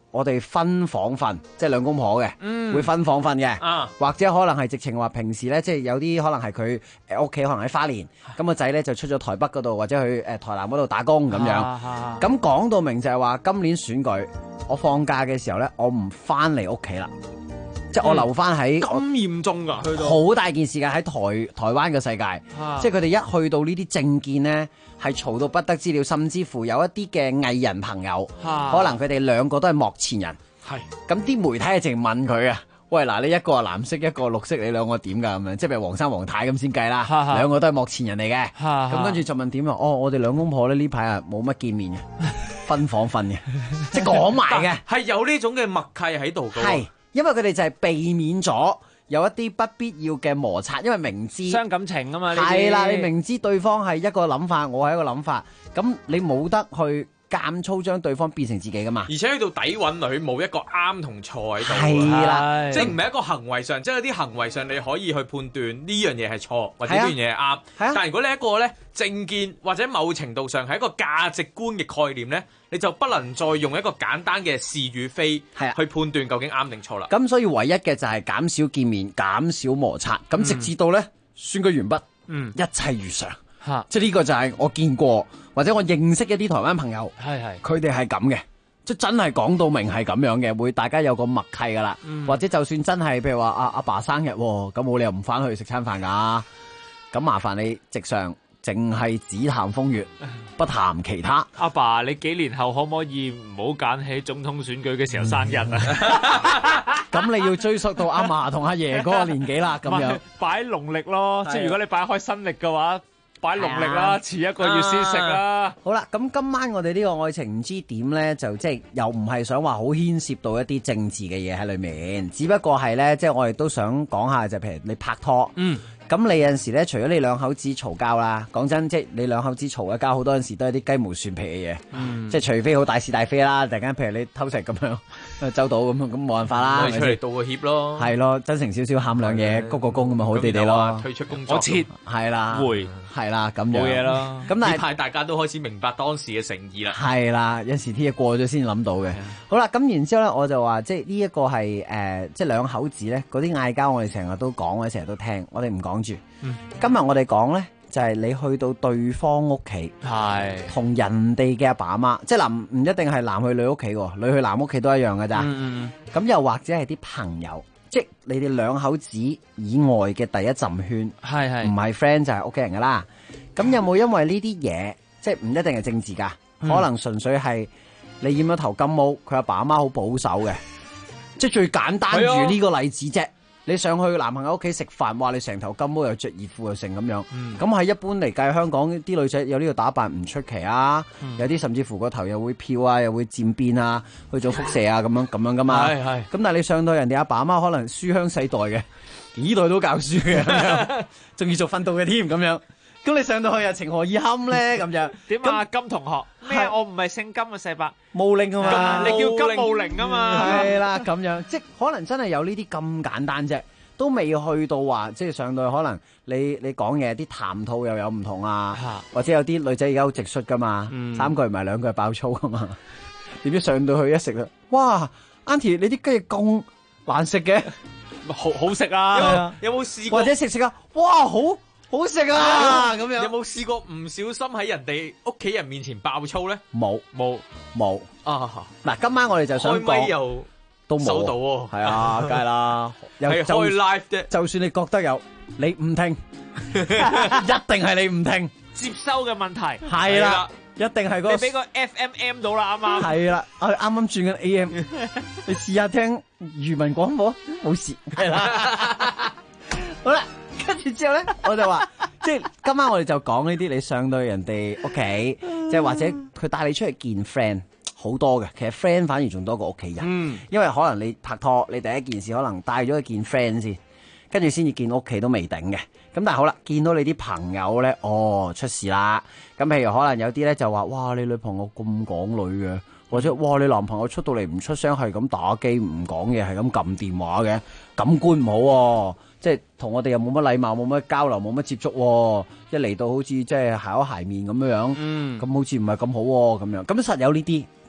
我哋分房瞓，即係兩公婆嘅，會分房瞓嘅，或者可能係直情話平時咧，即係有啲可能係佢屋企可能喺花蓮，咁個仔咧就出咗台北嗰度或者去台南嗰度打工咁樣。咁講到明就係話今年選舉，我放假嘅時候咧，我唔翻嚟屋企啦。即係我留翻喺咁嚴重㗎，去到好大件事㗎，喺台灣嘅世界，即係佢哋一去到呢啲政見呢，係嘈到不得之了，甚至乎有一啲嘅藝人朋友，可能佢哋兩個都係幕前人，咁啲媒體係淨問佢啊，喂嗱，你一個係藍色，一個綠色，你兩個點㗎咁樣？即係譬如黃生黃太咁先計啦，兩個都係幕前人嚟嘅，咁跟住就問點啊？哦，我哋兩公婆咧呢排啊冇乜見面嘅，分房瞓嘅，即係講埋嘅， 係有呢種嘅默契喺度嘅。 因為佢哋就係避免咗有一啲不必要嘅摩擦，因為明知傷感情啊嘛， 係啦，你明知對方係一個諗法，我係一個諗法，咁你冇得去監粗將對方變成自己噶嘛。 而且去到底蘊裏冇一個啱同錯喺度， 係啦， 即係唔係一個行為上，即係有啲行為上你可以去判斷呢樣嘢係錯或者呢樣嘢係啱。但係如果你一個咧政見或者某程度上係一個價值觀嘅概念咧，你就不能再用一個簡單嘅是與非去判斷究竟啱定錯啦。 咁所以唯一嘅就係減少見面，減少摩擦，咁直至到咧選舉完畢，一切如常。即係呢個就係我見過或者我認識一啲台灣朋友，佢哋係咁嘅，即係真係講到明係咁樣嘅，會大家有個默契噶啦。或者就算真係譬如話阿爸生日，咁冇理由唔翻去食餐飯噶，咁麻煩你直上。淨係只談風月，不談其他。 阿爸，你幾年後可唔可以唔好揀喺總統選舉嘅時候生日啊？ 咁你要追溯到阿嫲同阿爺嗰個年紀啦，咁樣擺農曆咯，即係如果你擺開新曆嘅話，擺農曆啦，遲一個月先食啦。 好啦，咁今晚我哋呢個愛情唔知點呢，就即係又唔係想話好牽涉到一啲政治嘅嘢喺裏面，只不過係呢，即係我哋都想講下就譬如你拍拖。咁你有陣時咧，除咗你兩口子嘈交啦，講真，即係你兩口子嘈嘅交，好多陣時都係啲雞毛蒜皮嘅嘢，即係除非好大是大非啦，突然間譬如你偷食咁樣，周到咁冇辦法啦， 出嚟道個歉咯， 係咯，真誠少少喊兩嘢，鞠個躬咁咪好地地咯， 退出工作， 我切係啦， 會係啦，咁樣冇嘢咯。 咁但係大家都開始明白當時嘅誠意啦， 係啦，有時啲嘢過咗先諗到嘅。好啦，咁然之後咧，我就話即係呢一個係即係兩口子咧，嗰啲嗌交，我哋成日都講，我哋成日都聽，我哋唔講住。今日我哋講咧，就係你去到對方屋企，係同人哋嘅阿爸阿媽，即係嗱，唔一定係男去女屋企喎，女去男屋企都一樣㗎咋。咁又或者係啲朋友，即係你哋兩口子以外嘅第一陣圈，唔係 friend 就係屋企人噶啦。咁有冇因為呢啲嘢，即係唔一定係政治噶，可能純粹係你染咗頭金毛，佢阿爸阿媽好保守嘅，即係最簡單如呢個例子啫。你上去男朋友屋企食飯，話你成頭金毛又着熱褲又成咁樣，咁係一般嚟計，香港啲女仔有呢個打扮唔出奇啊，有啲甚至乎個頭又會漂啊，又會漸變啊，去做輻射啊咁樣噶嘛。咁但係你上到人哋阿爸阿媽可能書香世代嘅，幾代都教書嘅，仲要做訓導嘅添咁樣。咁你上到去又情何以堪咧？咁樣點啊？金同學咩？我唔係姓金嘅細伯冇令啊嘛， 你叫金冇令啊嘛， 係啦咁樣，即係可能真係有呢啲咁簡單啫，都未去到話即係上到去可能你講嘢啲談吐又有唔同啊，或者有啲女仔而家好直率噶嘛，三句唔係兩句爆粗噶嘛，點知上到去一食啦，哇 Auntie 你啲雞翼咁難食嘅， 好食啊！ 有冇試過？ 或者食啊，哇好食啊！咁樣有冇試過唔小心喺人哋屋企人面前爆粗咧？ 冇啊！ 嗱，今晚我哋就想講又都冇收到喎， 係啊，梗係啦， 係開 live 啫。 就算你覺得有，你唔聽，一定係你唔聽， 接收嘅問題係啦，一定係個你俾個 FMM 到啦，啱啱係啦，我啱啱轉緊 AM， 你試下聽漁民廣播，冇事係啦，好啦。跟住之後咧，我就話，即係今晚我哋就講呢啲，你上到人哋屋企，即係或者佢帶你出去見 friend，好多嘅。其實 friend 反而仲多過屋企人，因為可能你拍拖，你第一件事可能帶咗去見 friend 先，跟住先至見屋企都未定嘅。咁但係好啦，見到你啲朋友咧，出事啦。咁譬如可能有啲咧就話，哇，你女朋友咁港女嘅，或者哇，你男朋友出到嚟唔出聲，係咁打機唔講嘢，係咁撳電話嘅，感官唔好喎。即係同我哋又冇乜禮貌，冇乜交流，冇乜接觸喎。一嚟到好似即係鞋口鞋面咁樣，咁好似唔係咁好喎咁樣。咁實有呢啲，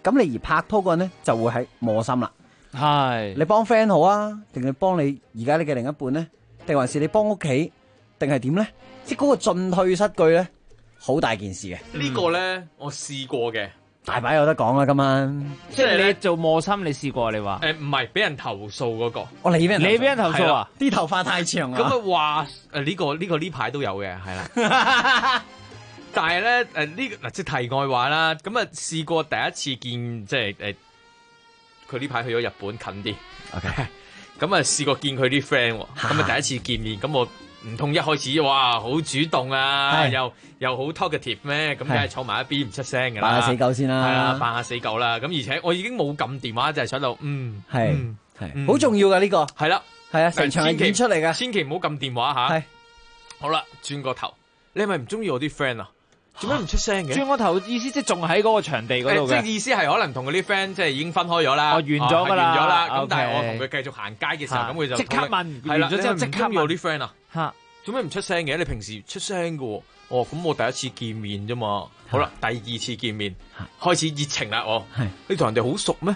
咁你而拍拖嗰人咧就會喺磨心啦。 係你幫 friend 好啊，定係幫你而家你嘅另一半咧，定還是你幫屋企，定係點咧？即係嗰個進退失據咧，好大件事嘅。 呢個咧我試過嘅。 大把有得講啦，今晚即係你做磨心，你試過你話？ 唔係俾人投訴嗰個。 我你俾人投訴啊？ 啲頭髮太長啊！ 咁啊話呢個呢排都有嘅，係啦。但係咧即係題外話啦。咁啊試過第一次見即係佢呢排去咗日本近啲。 OK。 咁啊試過見佢啲 friend 喎。咁啊第一次見面，咁我唔通一開始哇好主動啊，又好 talkative 咩？咁梗係坐埋一邊唔出聲㗎啦， 扮下死狗先啦， 係啦，扮下死狗啦。咁而且我已經冇撳電話，就係坐喺度， 係好重要㗎呢個， 係啦， 係啊，成場係演出嚟㗎， 千祈唔好撳電話嚇。係，好啦，轉個頭，你係咪唔中意我啲 friend 啊？做咩唔出聲嘅？ 轉個頭意思即係仲喺嗰個場地嗰度嘅， 即係意思係可能同佢啲 friend 即係已經分開咗啦， 完咗㗎啦， 完咗啦。咁但係我同佢繼續行街嘅時候，咁佢就即刻問， 係啦， 完咗之後即刻問我啲 friend 啊嚇。做咩唔出聲嘅？你平時出聲嘅喎。哦，咁我第一次見面啫嘛。好啦，第二次見面開始熱情啦。你同人哋好熟咩？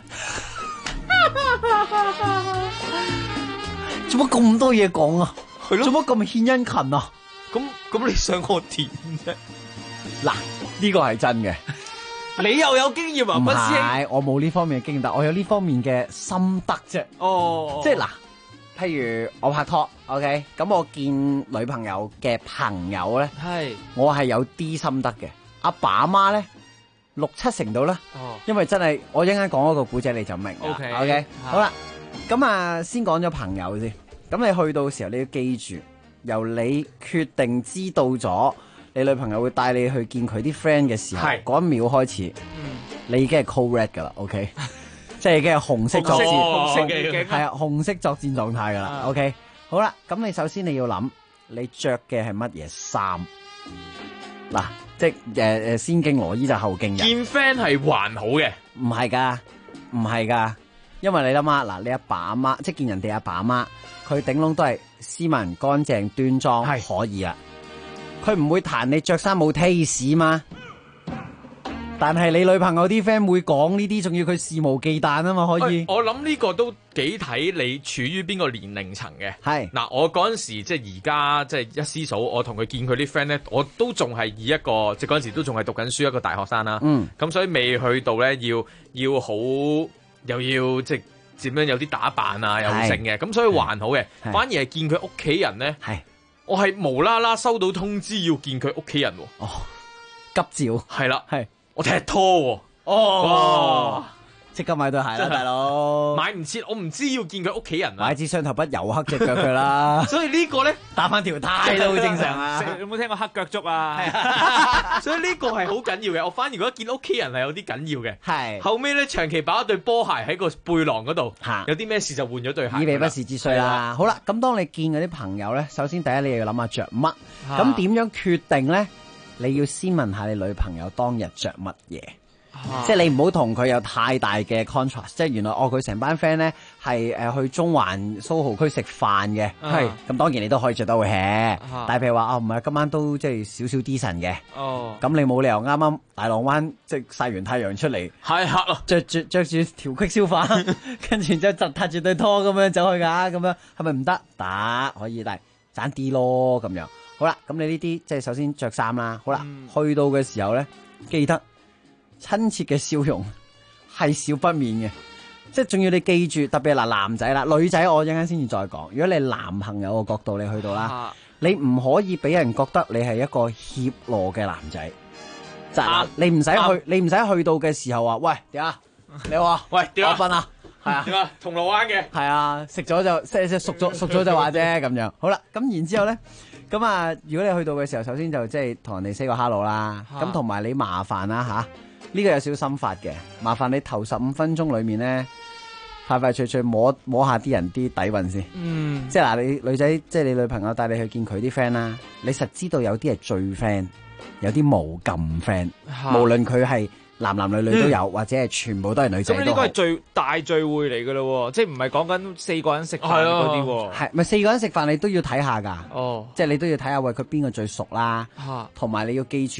做乜咁多嘢講啊？ 係咯。 做乜咁獻殷勤啊？ 咁你想我點啫？ 嗱，呢個係真嘅。 你又有經驗啊？ 唔係，我冇呢方面嘅經驗，但我有呢方面嘅心得啫。 哦， 即係嗱。譬如我拍拖 ，OK， 咁我見女朋友嘅朋友咧，我係有啲心得嘅。阿爸阿媽咧，6-7成度啦，因為真係我一陣間講嗰個古仔你就明啦。OK， 好啦，咁啊先講咗朋友先。咁你去到時候你要記住，由你決定知道咗你女朋友會帶你去見佢啲 friend 嘅時候，嗰一秒開始，你已經係 cold red 噶啦 ，OK。即係已經係紅色作戰，係啊，紅色作戰狀態噶啦。OK， 好啦，咁你首先你要諗，你着嘅係乜嘢衫？嗱，即係先敬羅衣就後敬人。 見 friend 係還好嘅， 唔係噶，唔係噶，因為你諗下，嗱，你阿爸阿媽，即係見人哋阿爸阿媽，佢頂籠都係斯文、乾淨、端莊，可以啦。佢唔會彈你着衫冇 taste 嘛。但係你女朋友啲 friend 會講呢啲，仲要佢肆無忌憚啊嘛，可以。 我諗呢個都幾睇你處於邊個年齡層嘅。係嗱，我嗰陣時即係而家即係一絲數，我同佢見佢啲 friend 咧，我都仲係以一個即係嗰陣時都仲係讀緊書一個大學生啦。咁所以未去到咧要好又要即係點樣有啲打扮啊又剩嘅，咁所以還好嘅。反而係見佢屋企人咧，我係無啦啦收到通知要見佢屋企人。 哦，急召係啦，係。我踢拖喎，即刻買對鞋啦，大佬！ 買唔切，我唔知要見佢屋企人啊！ 買支雙頭筆油黑隻腳佢啦。 所以呢個咧打翻條呔都好正常啊！ 有冇聽過黑腳粥啊？ 所以呢個係好緊要嘅。我反而覺得見屋企人係有啲緊要嘅。 係後尾咧長期擺一對波鞋喺個背囊嗰度，有啲咩事就換咗對鞋。 以備不時之需啦。好啦，咁當你見嗰啲朋友咧，首先第一你要諗下着乜，咁點樣決定咧？你要先問下你女朋友當日着乜嘢，即係你唔好同佢有太大嘅 contrast。即係原來佢成班 friend 咧係去中環蘇豪區食飯嘅，係咁當然你都可以着得會 hea，但係譬如話唔係今晚都即係少少啲神嘅，咁你冇理由啱啱大浪灣即係曬完太陽出嚟， 係黑咯， 着住條隙消化，跟住之後就踏住對拖咁樣走去㗎，咁樣係咪唔得？得可以，但係爭啲咯咁樣。好啦，咁你呢啲即係首先着衫啦。好啦，去到嘅時候咧，記得親切嘅笑容係少不免嘅，即係仲要你記住，特別係男仔啦，女仔我一陣間先至再講。如果你男朋友嘅角度你去到啦，你唔可以俾人覺得你係一個怯懦嘅男仔。你唔使去，你唔使去到嘅時候話，喂，點啊？你話喂，點啊？ 我瞓啊？係啊？ 點啊？銅鑼灣嘅係啊，食咗就即係熟咗就話啫咁樣。好啦，咁然之後咧。咁啊，如果你去到嘅時候，首先就即係同人哋 say 個 hello 啦。咁同埋你麻煩啦吓，呢個有少少心法嘅。麻煩你頭15分鐘裏面咧，快快脆脆摸下啲人啲底蘊先。即係嗱，你女仔即係你女朋友帶你去見佢啲 friend 啦，你實知道有啲係最 friend，有啲冇咁 friend。無論佢係男女都有，或者係全部都係女仔都好。咁呢個係最大聚會嚟噶咯，即係唔係講緊4個人食飯嗰啲。 係咪4個人食飯你都要睇下噶？即係你都要睇下喂佢邊個最熟啦。同埋你要記住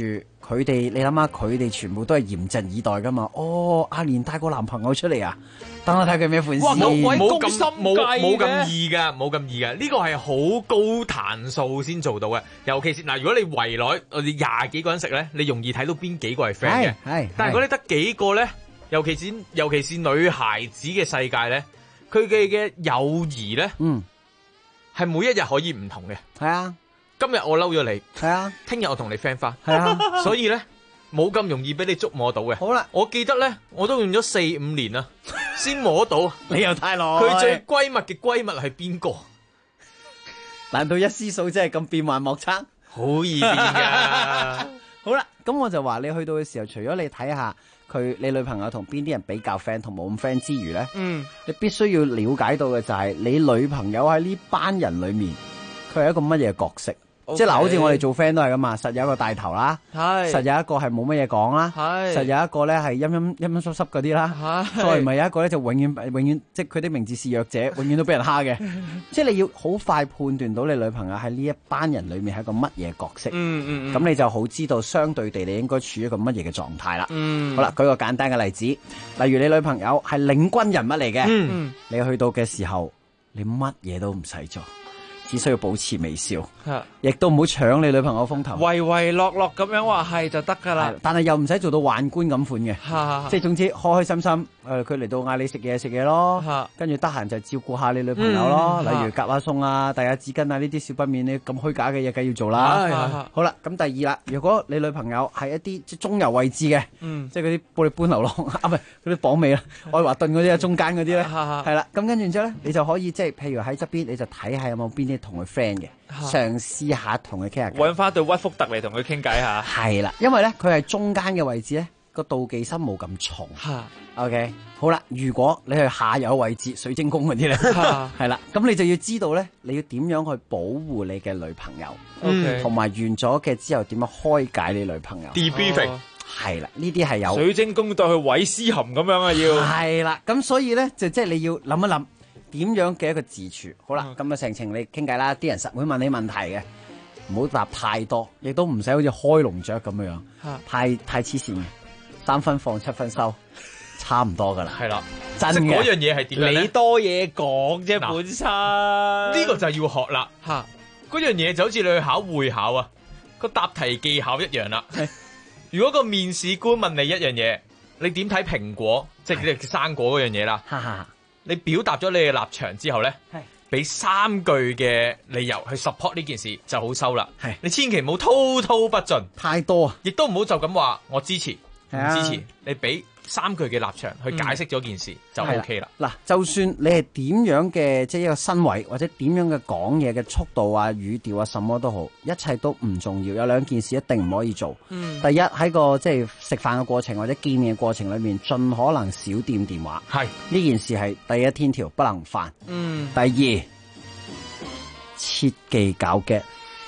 佢哋你諗下，佢哋全部都係嚴陣以待噶嘛。哦，阿蓮帶個男朋友出嚟啊，等我睇佢咩款式。 哇，冇咁咁易噶，冇咁易噶。呢個係好高彈數先做到嘅。尤其是嗱，如果你圍內我哋廿幾個人食咧，你容易睇到邊幾個係 friend 嘅。係，但係如果你得幾個咧，尤其是女孩子嘅世界咧，佢嘅友誼咧，係每一日可以唔同嘅。 係啊。 今日我嬲咗你， 係啊， 聽日我同你 friend 翻， 係啊， 所以咧冇咁容易俾你捉摸到嘅。 好啦， 我記得咧，我都用咗4-5年啦，先摸到。 你又太耐。 佢最閨蜜嘅閨蜜係邊個？ 難道一絲數真係咁變幻莫測？ 好易變噶。 好啦，咁我就話你去到嘅時候，除咗你睇下你女朋友同邊啲人比較 friend 同冇咁 friend 之餘咧，你必須要了解到嘅就係你女朋友喺呢班人裏面，佢係一個乜嘢角色？即係嗱，好似我哋做 friend 都係噶嘛，實有一個大頭啦，實有一個係冇乜嘢講啦，實有一個咧係陰陰濕濕嗰啲啦，再唔係有一個咧就永遠即係佢的名字是弱者，永遠都俾人蝦嘅。即係你要好快判斷到你女朋友喺呢一班人裏面係一個乜嘢角色，咁你就好知道相對地你應該處於一個乜嘢嘅狀態啦。好啦，舉個簡單嘅例子，例如你女朋友係領軍人物嚟嘅，你去到嘅時候，你乜嘢都唔使做。只需要保持微笑，亦都唔好搶你女朋友風頭， 唯唯諾諾咁樣話係就得噶啦。 但係又唔使做到宦官咁款嘅，即係總之開開心心。佢嚟到嗌你食嘢咯，跟住得閒就照顧下你女朋友咯，例如夾下餸啊、遞下紙巾啊呢啲小不免你咁虛假嘅嘢梗要做啦。好啦，咁第二啦，如果你女朋友係一啲即係中游位置嘅，即係嗰啲玻璃般流浪啊，唔係嗰啲綁尾啦、愛華頓嗰啲啊，中間嗰啲咧，係啦。咁跟住之後咧，你就可以即係譬如喺側邊，你就睇下有冇邊啲同佢 friend 嘅，嘗試下同佢傾下偈， 揾翻對屈福特嚟同佢傾偈下。 係啦，因為咧佢係中間嘅位置咧，個妒忌心冇咁重。OK， 好啦，如果你去下游位置水晶宮嗰啲咧，係啦，咁你就要知道咧，你要點樣去保護你嘅女朋友，同埋完咗嘅之後點樣開解你女朋友。 debriefing 係啦，呢啲係有水晶宮對去韋斯含咁樣啊，要係啦，咁所以咧就即係你要諗一諗點樣嘅一個自處。好啦，咁啊成程你傾偈啦，啲人實會問你問題嘅，唔好答太多，亦都唔使好似開籠雀咁樣，太黐線嘅，3分放7分收。差唔多噶啦， 係啦， 真嘅。 即係嗰樣嘢係點樣咧？ 你多嘢講啫，本身呢個就係要學啦。嗰樣嘢就好似你去考會考啊，個答題技巧一樣啦。如果個面試官問你一樣嘢，你點睇蘋果，即係生果嗰樣嘢啦？你表達咗你嘅立場之後咧，俾3句嘅理由去 support 呢件事就好收啦。你千祈唔好滔滔不盡， 太多啊， 亦都唔好就咁話我支持，唔支持，你俾3句嘅立場去解釋咗件事就 OK 啦。 嗱，就算你係點樣嘅，即係一個身位或者點樣嘅講嘢嘅速度啊、語調啊，什麼都好，一切都唔重要。有2件事一定唔可以做。第一，喺個即係食飯嘅過程或者見面嘅過程裏面，盡可能少掂電話。係呢件事係第一天條不能犯。第二，切忌搞嘅，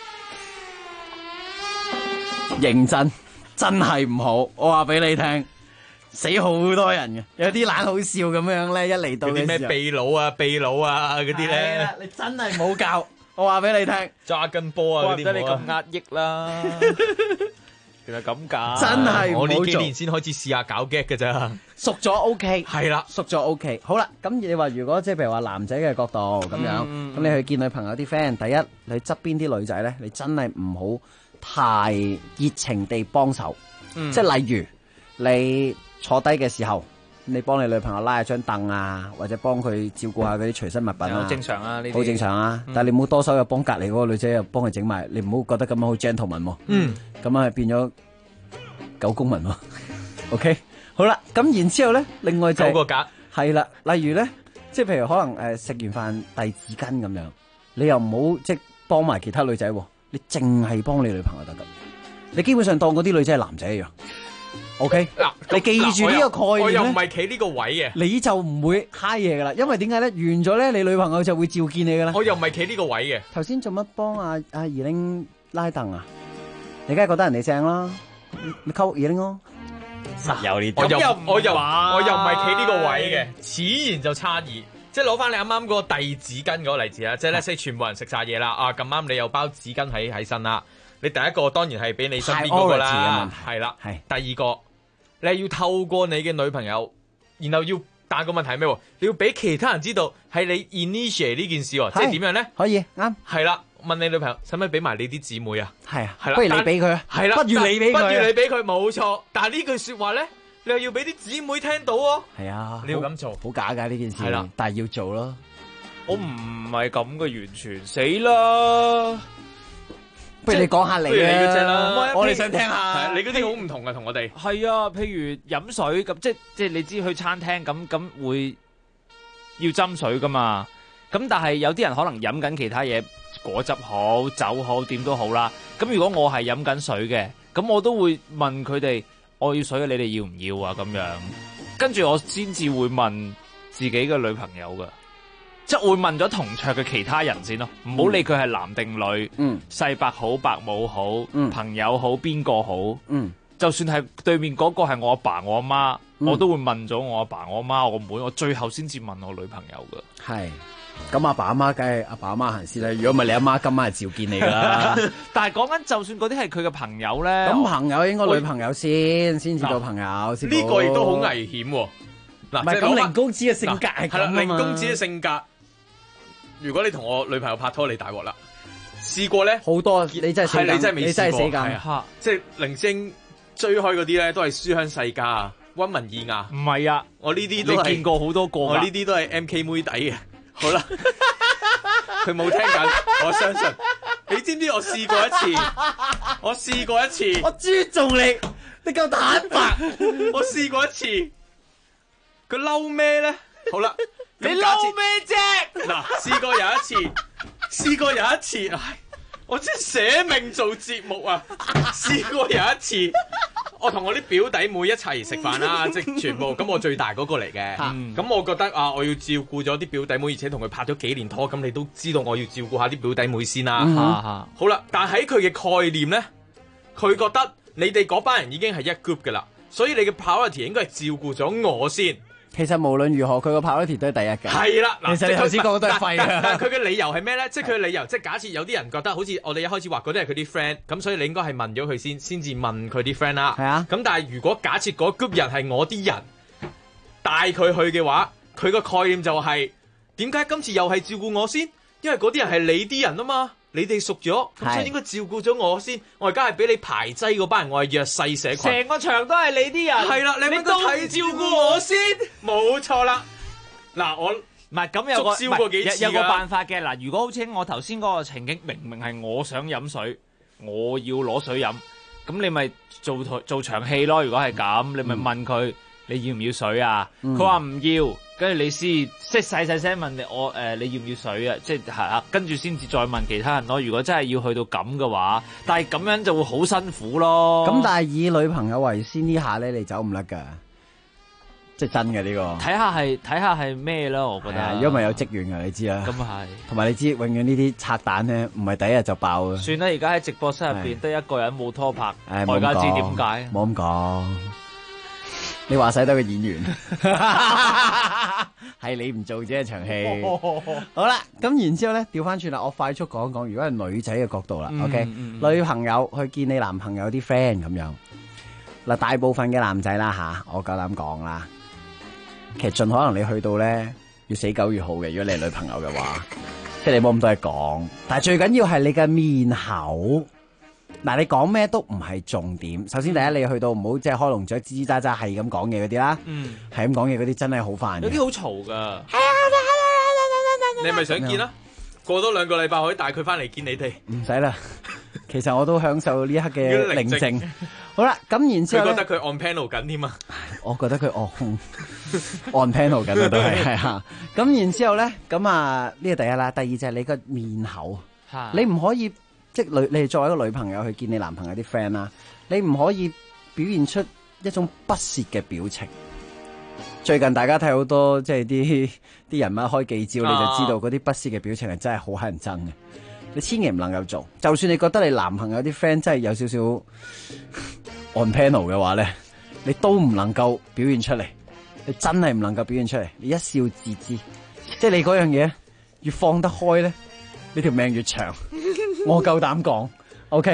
認真係唔好。我話俾你聽。死好多人嘅，有啲懶好笑咁樣咧，一嚟到嘅時候， 啲咩秘佬啊嗰啲咧， 你真係冇教，我話俾你聽， 揸根波啊嗰啲， 怪唔得你咁壓抑啦，原來咁㗎， 真係唔好做。 我呢幾年先開始試下搞 gag 㗎咋， 熟咗 OK， 係啦， 熟咗 OK。好啦，咁你話如果即係譬如話男仔嘅角度咁樣，咁你去見女朋友啲 friend，第一你側邊啲女仔咧，你真係唔好太熱情地幫手，即係例如你坐低嘅時候，你幫你女朋友拉下張凳啊，或者幫佢照顧下嗰啲隨身物品啊， 好正常啊，呢啲好正常啊。但係你唔好多手又幫隔籬嗰個女仔又幫佢整埋，你唔好覺得咁樣好 gentleman 喎。咁啊變咗狗公民喎。OK， 好啦，咁然之後咧，另外就 9個格係啦，例如咧，即係譬如可能食完飯遞紙巾咁樣，你又唔好即係幫埋其他女仔，你淨係幫你女朋友得㗎。你基本上當嗰啲女仔係男仔一樣。OK， 嗱，你記住呢個概念， 我又唔係企呢個位嘅， 你就唔會嗨嘢噶啦。因為點解咧？完咗咧，你女朋友就會召見你噶啦。 我又唔係企呢個位嘅。頭先做乜幫阿二玲拉凳啊？你梗係覺得人哋正啦，你溝二玲咯，實有呢啲。 我又唔係企呢個位嘅，此言就差異。即係攞翻你啱啱嗰個遞紙巾嗰個例子啊，即係咧，全部人食晒嘢啦，啊咁啱你又包紙巾喺身啦。 你第一個當然係俾你身邊嗰個啦， priority 嘅問題係啦。第二個你係要透過你嘅女朋友，然後要但個問題係咩？你要俾其他人知道係你 initiate 呢件事喎，即係點樣咧？ 可以啱。 係啦，問你女朋友使唔使俾埋你啲姊妹啊？ 係啊， 係啦， 不如你俾佢啊， 係啦， 不如你俾佢， 不如你俾佢，冇錯。但係呢句説話咧，你又要俾啲姊妹聽到喎。 係啊， 你要咁做， 好假㗎呢件事。 係啦， 但係要做咯。 我唔係咁嘅，完全死啦！ 不如你講下你啦， 我哋想聽下。你嗰啲好唔同嘅，同我哋。 係啊，譬如飲水咁，即係你知去餐廳咁會要斟水噶嘛。咁但係有啲人可能飲緊其他嘢，果汁好、酒好，點都好啦。咁如果我係飲緊水嘅，咁我都會問佢哋：我要水，你哋要唔要啊？咁樣，跟住我先至會問自己嘅女朋友噶。即係會問咗同桌嘅其他人先咯，唔好理佢係男定女，細伯好、伯母好、朋友好、邊個好，就算係對面嗰個係我阿爸、我阿媽，我都會問咗我阿爸、我阿媽、我妹，我最後先至問我女朋友噶。 係，咁阿爸阿媽梗係阿爸阿媽行先啦，如果唔係你阿媽今晚係召見你噶啦。 但係講緊就算嗰啲係佢嘅朋友咧， 咁朋友應該女朋友先至到朋友先。 呢個亦都好危險喎。嗱， 唔係咁凌公子嘅性格係咁啊嘛。 凌公子嘅性格。如果你同我女朋友拍拖，你大鑊啦！試過咧好多，你真係死梗， 你真係未試過， 死梗。 即係零星追開嗰啲咧，都係書香世家啊，溫文爾雅。 唔係啊， 我呢啲都係你見過好多個。 我呢啲都係 MK 妹底嘅。好啦，佢冇聽緊，我相信。你知唔知我試過一次？我試過一次。 我尊重你，你夠坦白。 我試過一次，佢嬲咩咧？好啦。 你嬲咩啫？ 嗱，試過有一次，唉，我真係捨命做節目啊！試過有一次，我同我啲表弟妹一齊食飯啦，即係全部，咁我最大嗰個嚟嘅，咁我覺得啊，我要照顧咗啲表弟妹，而且同佢拍咗幾年拖，咁你都知道我要照顧下啲表弟妹先啦。好啦，但喺佢嘅概念咧，佢覺得你哋嗰班人已經係一 group 嘅啦，所以你嘅 priority 應該係照顧咗我先。 其實無論如何，佢個 priority 都係第一嘅。 係啦， 其實你頭先講都係廢嘅。 但係佢嘅理由係咩咧？即係佢嘅理由，即係假設有啲人覺得好似我哋一開始話嗰啲係佢啲 friend，咁所以你應該係問咗佢先至問佢啲 friend 啦。係啊。咁但係如果假設嗰 group 人係我啲人帶佢去嘅話，佢個概念就係點解今次又係照顧我先？因為嗰啲人係你啲人啊嘛。你哋熟咗，咁所以應該照顧咗我先。我而家係俾你排擠嗰班人，我係弱勢社群。 成個場都係你啲人。 係啦，你應該睇照顧我先。冇錯啦。嗱，我唔係咁有個燒過幾次有個辦法嘅。嗱，如果好似我頭先嗰個情景，明明係我想飲水，我要攞水飲，咁你咪做場戲咯。如果係咁，你咪問佢你要唔要水啊？佢話唔要。跟住你先即係細聲問你我你要唔要水啊？即係啊，跟住先至再問其他人咯。如果真係要去到咁嘅話，但係咁樣就會好辛苦咯。 咁但係以女朋友為先呢下咧，你走唔甩㗎，即係真嘅呢個。 睇下係咩咯？我覺得， 因為有積怨㗎，你知啦。 咁係。同埋你知，永遠呢啲拆彈咧，唔係第一日就爆嘅。 算啦，而家喺直播室入邊得一個人冇拖拍，大家知點解？ 冇咁講。你話使得個演員，係你唔做啫場戲。好啦，咁然之後咧調翻轉啦，我快速講一講，如果係女仔嘅角度啦，OK，女朋友去見你男朋友啲 friend 咁樣，嗱大部分嘅男仔啦吓，我夠膽講啦，其實盡可能你去到咧，越死狗越好嘅，如果你係女朋友嘅話，即係你冇咁多嘢講，但係最緊要係你嘅面口。嗱，你講咩都唔係重點。首先第一，你去到唔好即係開籠雀吱吱喳喳係咁講嘢嗰啲啦，係咁講嘢嗰啲真係好煩。 有啲好嘈噶。 你係咪想見啊？過多2個禮拜可以帶佢翻嚟見你哋。唔使啦，其實我都享受呢一刻嘅寧靜。好啦，咁然之後佢覺得佢 on panel 緊添啊？ 我覺得佢 on panel 緊啊，都係啊。咁然之後咧，咁啊呢個第一啦，第二就係你個面口，你唔可以。即係你作為一個女朋友去見你男朋友啲 friend 啦，你唔可以表現出一種不屑嘅表情。最近大家睇好多即係啲人物開記招，你就知道嗰啲不屑嘅表情係真係好乞人憎嘅。你千祈唔能夠做，就算你覺得你男朋友啲 friend 真係有少少 on panel 嘅話咧，你都唔能夠表現出嚟。你真係唔能夠表現出嚟，你一笑置之。即係你嗰樣嘢越放得開咧，你條命越長。我夠膽講 ，OK，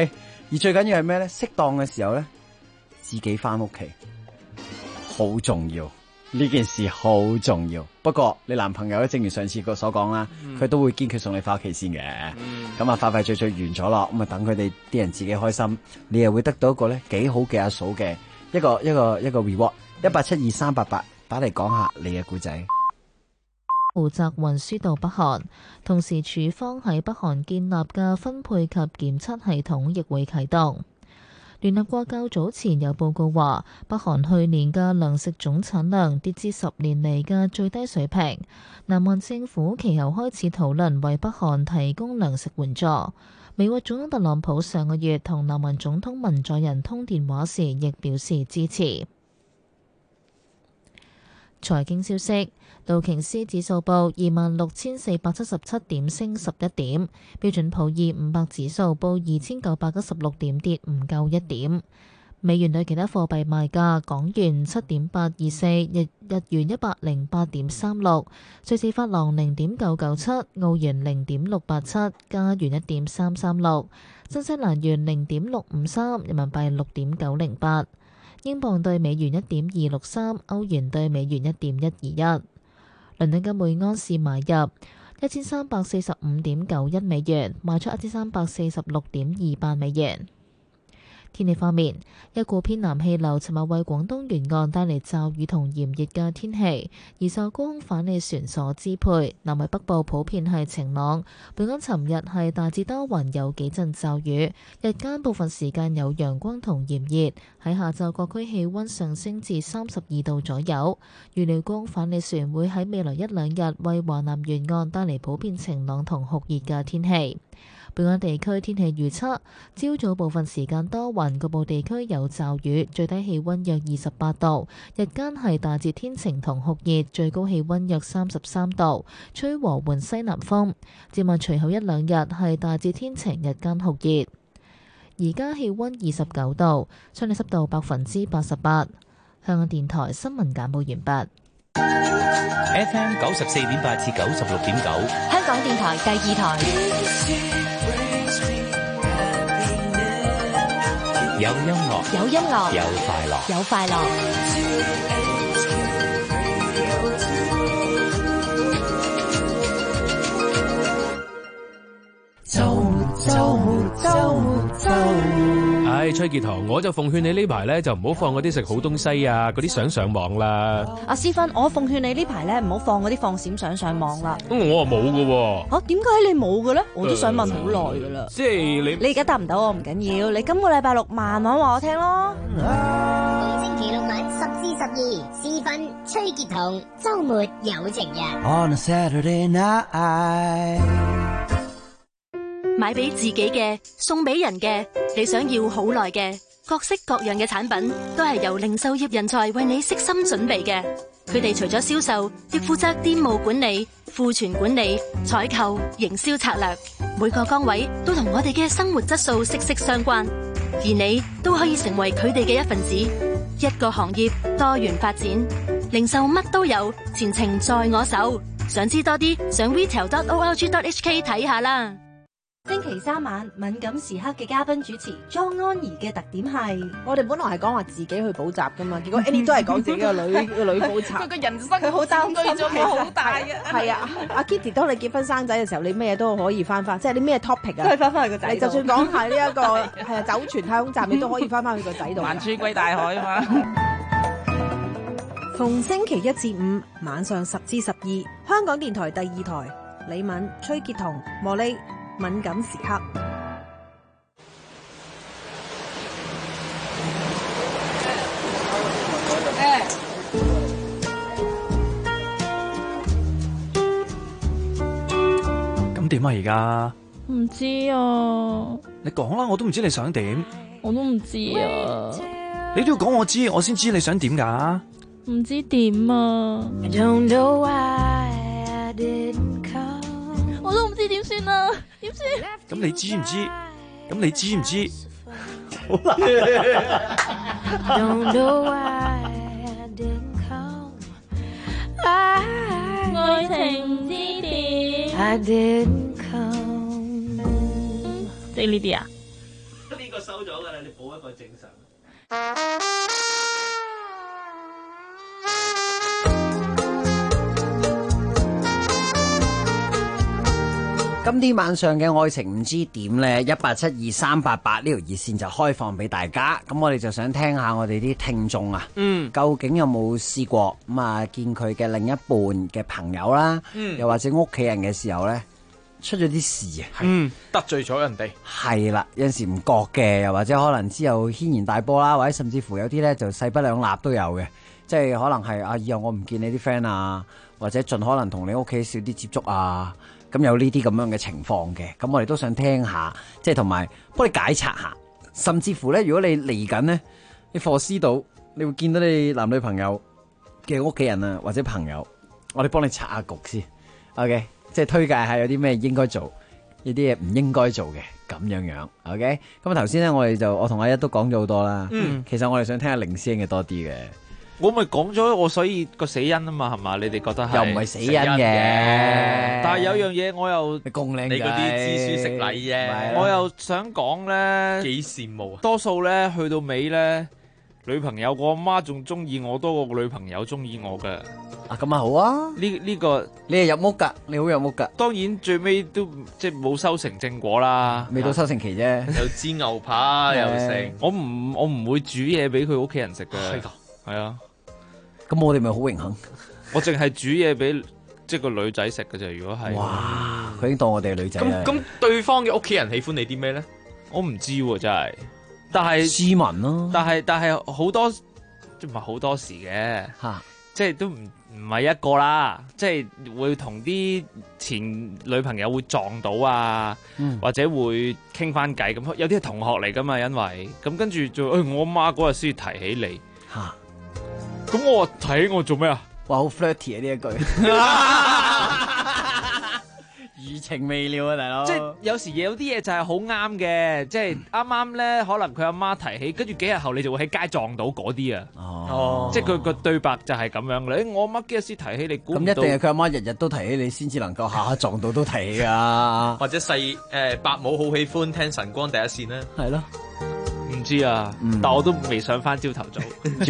而最緊要係咩咧？適當嘅時候咧，自己翻屋企好重要。呢件事好重要。不過你男朋友咧，正如上次所講啦，佢都會堅決送你翻屋企先嘅。咁啊，快快脆脆完咗咯。咁啊，等佢哋啲人自己開心，你又會得到一個咧幾好嘅阿嫂嘅一個 reward。1872388打嚟講下你嘅故仔。 負責運輸到北韓，同時處方喺北韓建立嘅分配及檢測系統亦會啟動。聯合國較早前有報告話，北韓去年嘅糧食總產量跌至10年嚟嘅最低水平。南韓政府其後開始討論為北韓提供糧食援助。美國總統特朗普上個月同南韓總統文在寅通電話時，亦表示支持。財經消息，道瓊斯指數報26,477點，升11點；標準普爾500指數報2,996點，跌唔夠1點。美元對其他貨幣賣價：港元7.824，日元108.36，瑞士法郎0.997，澳元0.687，加元1.336，新西蘭元0.653，人民幣6.908。英鎊對美元1.263，歐元對美元1.121。倫敦金每安士買入1345.91美元，賣出1346.28美元。天氣方面，一股偏南氣流尋日為廣東沿岸帶嚟驟雨同炎熱嘅天氣，而受高空反氣旋所支配，南海北部普遍係晴朗。本港尋日係大致多雲，有幾陣驟雨，日間部分時間有陽光同炎熱。喺下晝各區氣溫上升至32度左右。預料高空反氣旋會喺未來1-2日為華南沿岸帶嚟普遍晴朗同酷熱嘅天氣。本港地區天氣預測：朝早部分時間多雲，局部地區有驟雨，最低氣溫約28度；日間係大致天晴同酷熱，最高氣溫約33度，吹和緩西南風。展望隨後1-2日係大致天晴，日間酷熱。而家氣溫29度，相對濕度88%。香港電台新聞簡報完畢。 FM 94.8至96.9， 香港電台第2台。 有音樂， 有音樂， 有快樂， 有快樂。 崔傑堂，我就奉勸你呢排咧就唔好放嗰啲食好東西啊，嗰啲相上網啦。 阿思芬，我奉勸你呢排咧唔好放嗰啲放閃相上網啦。 我啊冇噶。 吓，點解你冇嘅咧？我都想問好耐噶啦。 即係你而家答唔到我唔緊要，你今個禮拜六慢慢話我聽咯。 逢星期六晚10至12，思芬、崔傑堂，週末有情人。 On a Saturday night， 買俾自己嘅，送俾人嘅，你想要好耐嘅，各式各樣嘅產品都係由零售業人才為你悉心準備嘅。佢哋除咗銷售，亦負責店務管理、庫存管理、採購、營銷策略，每個崗位都同我哋嘅生活質素息息相關。而你都可以成為佢哋嘅一份子。一個行業多元發展，零售乜都有，前程在我手。想知多啲，上 retail.org.hk 睇下啦。 星期3晚敏感時刻嘅嘉賓主持莊安怡嘅特點係， 我哋本來係講話自己去補習噶嘛，結果 Annie 都係講自己個女補習。佢個人生佢好擔心咗好大嘅。係啊，阿 Kitty 當你結婚生仔嘅時候，你咩都可以翻，即係你咩 topic 啊，都係翻翻去個仔。你就算講係呢一個係走全太空站，你都可以翻翻去個仔度。 環珠歸大海啊嘛。逢星期1至5晚上10至12，香港電台第2台，李敏、崔潔彤、茉莉。敏感時刻。 咁點啊？而家唔知啊。 你講啦，我都唔知你想點。 我都唔知啊。 你都要講我知，我先知你想點㗎。 唔知點啊。我都唔知點算啊，點算？ 咁你知唔知？咁你知唔知？好難。 愛情之點？即係呢啲啊？呢個收咗㗎啦，你補一個正常。 今天晚上嘅愛情唔知點呢？1872388呢條熱線就開放俾大家，咁我哋就想聽下我哋啲聽眾啊，究竟有冇試過咁啊見佢嘅另一半嘅朋友啦，又或者屋企人嘅時候呢，出咗啲事啊， 得罪咗人哋， 係啦，有陣時唔覺嘅，又或者可能之後軒然大波啦，或者甚至乎有啲呢就勢不兩立都有嘅，即係可能係以後我唔見你啲 friend 啊，或者盡可能同你屋企少啲接觸啊。咁有呢啲咁樣嘅情況嘅，咁我哋都想聽下，即係同埋幫你解拆下，甚至乎咧，如果你嚟緊呢，你課思到，你會見到你男女朋友嘅屋企人啊，或者朋友，我哋幫你拆下局先 ，OK， 即係推介下有啲咩應該做，有啲嘢唔應該做嘅，咁樣 ，OK， 咁啊頭先咧，我同阿一都講咗好多啦，其實我哋想聽下凌師兄嘅多啲嘅。 我咪講咗我所以個死因啊嘛，係嘛？你哋覺得係又唔係死因嘅， 但係有樣嘢我又你咁靚， 你嗰啲知書識禮啫， 我又想講咧， 幾羨慕啊！ 多數咧去到尾咧，女朋友個阿媽仲中意我多過個女朋友中意我嘅。 啊咁啊好啊！ 呢個你係入屋㗎，你好入屋㗎。 當然最尾都即係冇收成正果啦， 未到收成期啫。 又煎牛扒又食， 我唔會煮嘢俾佢屋企人食嘅。 係㗎， 係啊。 咁我哋咪好榮幸， 我淨係煮嘢俾即係個女仔食嘅啫。如果係， 哇，佢已經當我哋係女仔啦。 咁對方嘅屋企人喜歡你啲咩咧？ 我唔知喎，真係。但係斯文咯。 但係好多即唔係好多時嘅嚇， 即係都唔係一個啦。即係會同啲前女朋友會撞到啊，或者會傾翻偈咁。有啲係同學嚟噶嘛，因為咁跟住就我媽嗰日先提起你嚇。 咁我睇我做咩啊？ 哇，好 flirty 啊呢一句，餘情未了啊大佬！ 即係有時有啲嘢就係好啱嘅，即係啱啱咧，可能佢阿媽提起，跟住幾日後你就會喺街撞到嗰啲啊。哦，即係佢個對白就係咁樣嘅。我阿媽幾日先提起你，估唔到。 咁一定係佢阿媽日日都提起你，先至能夠下下撞到都提起噶。 或者伯母好喜歡聽晨光第一線啦。 係咯。 唔知啊，但我都未上翻朝頭早住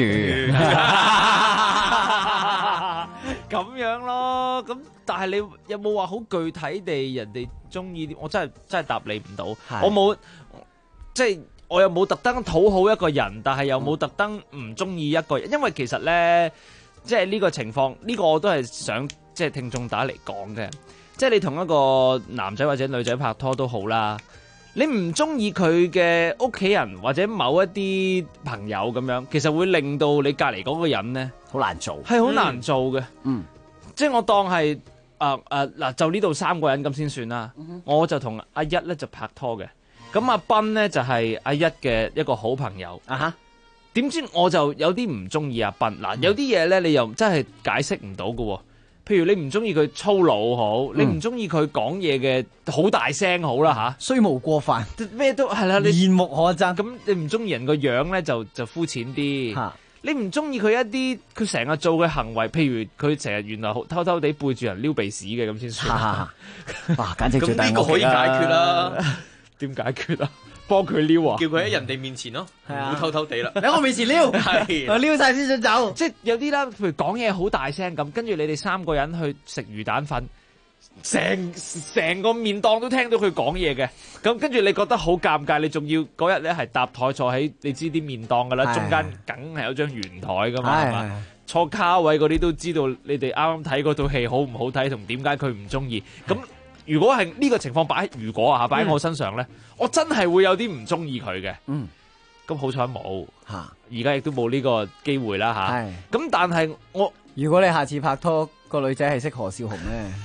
咁樣咯。咁但係你有冇話好具體地人哋中意啲？我真係答你唔到。我冇即係我又冇特登討好一個人，但係又冇特登唔中意一個人。因為其實咧，即係呢個情況，呢個我都係想即係聽眾打嚟講嘅。即係你同一個男仔或者女仔拍拖都好啦。你唔中意佢嘅屋企人或者某一啲朋友咁樣，其實會令到你隔離嗰個人呢好難做， 係好難做嘅。即係我當係嗱，就呢度3個人咁先算啦。我就同阿一咧就拍拖嘅，咁阿斌呢就係阿一嘅一個好朋友。點知我就有啲唔中意阿斌嗱，有啲嘢咧你又真係解釋唔到嘅。譬如你唔中意佢粗魯好，你唔中意佢講嘢嘅好大聲好啦吓， 雖無過犯， 咩都係啦，你面目可憎。 咁你唔中意人個樣咧就膚淺啲，你唔中意佢一啲佢成日做嘅行為，譬如佢成日原來偷偷地背住人撩鼻屎嘅咁先算。 哇，簡直最大惡極啦！ 咁呢個可以解決啦。 點解決啊？幫佢撩啊！ 叫佢喺人哋面前咯，唔好偷偷地啦。 喺我面前撩， 係撩晒先想走。 即係有啲啦，譬如講嘢好大聲咁，跟住你哋3個人去食魚蛋粉，成個麵檔都聽到佢講嘢嘅。咁跟住你覺得好尷尬，你仲要嗰日咧係搭台坐喺你知啲麵檔噶啦，中間梗係有張圓台噶嘛，係嘛？坐卡位嗰啲都知道你哋啱啱睇嗰套戲好唔好睇，同點解佢唔中意咁。如果係呢個情況擺喺我身上咧，我真係會有啲唔中意佢嘅。咁好彩冇嚇，而家亦都冇呢個機會啦嚇。咁但係如果你下次拍拖個女仔係識何少紅咧，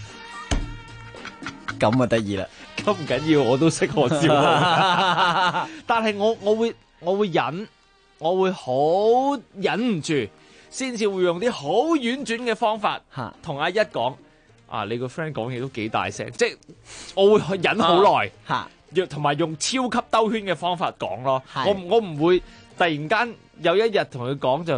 咁啊得意啦。 都唔緊要，我都識何少紅。但係我會忍，我會好忍唔住，先至會用啲好婉轉嘅方法同阿一講。你個 friend 講嘢都幾大聲，即係我會忍好耐，同埋用超級兜圈嘅方法講咯。我唔會突然間有一日同佢講就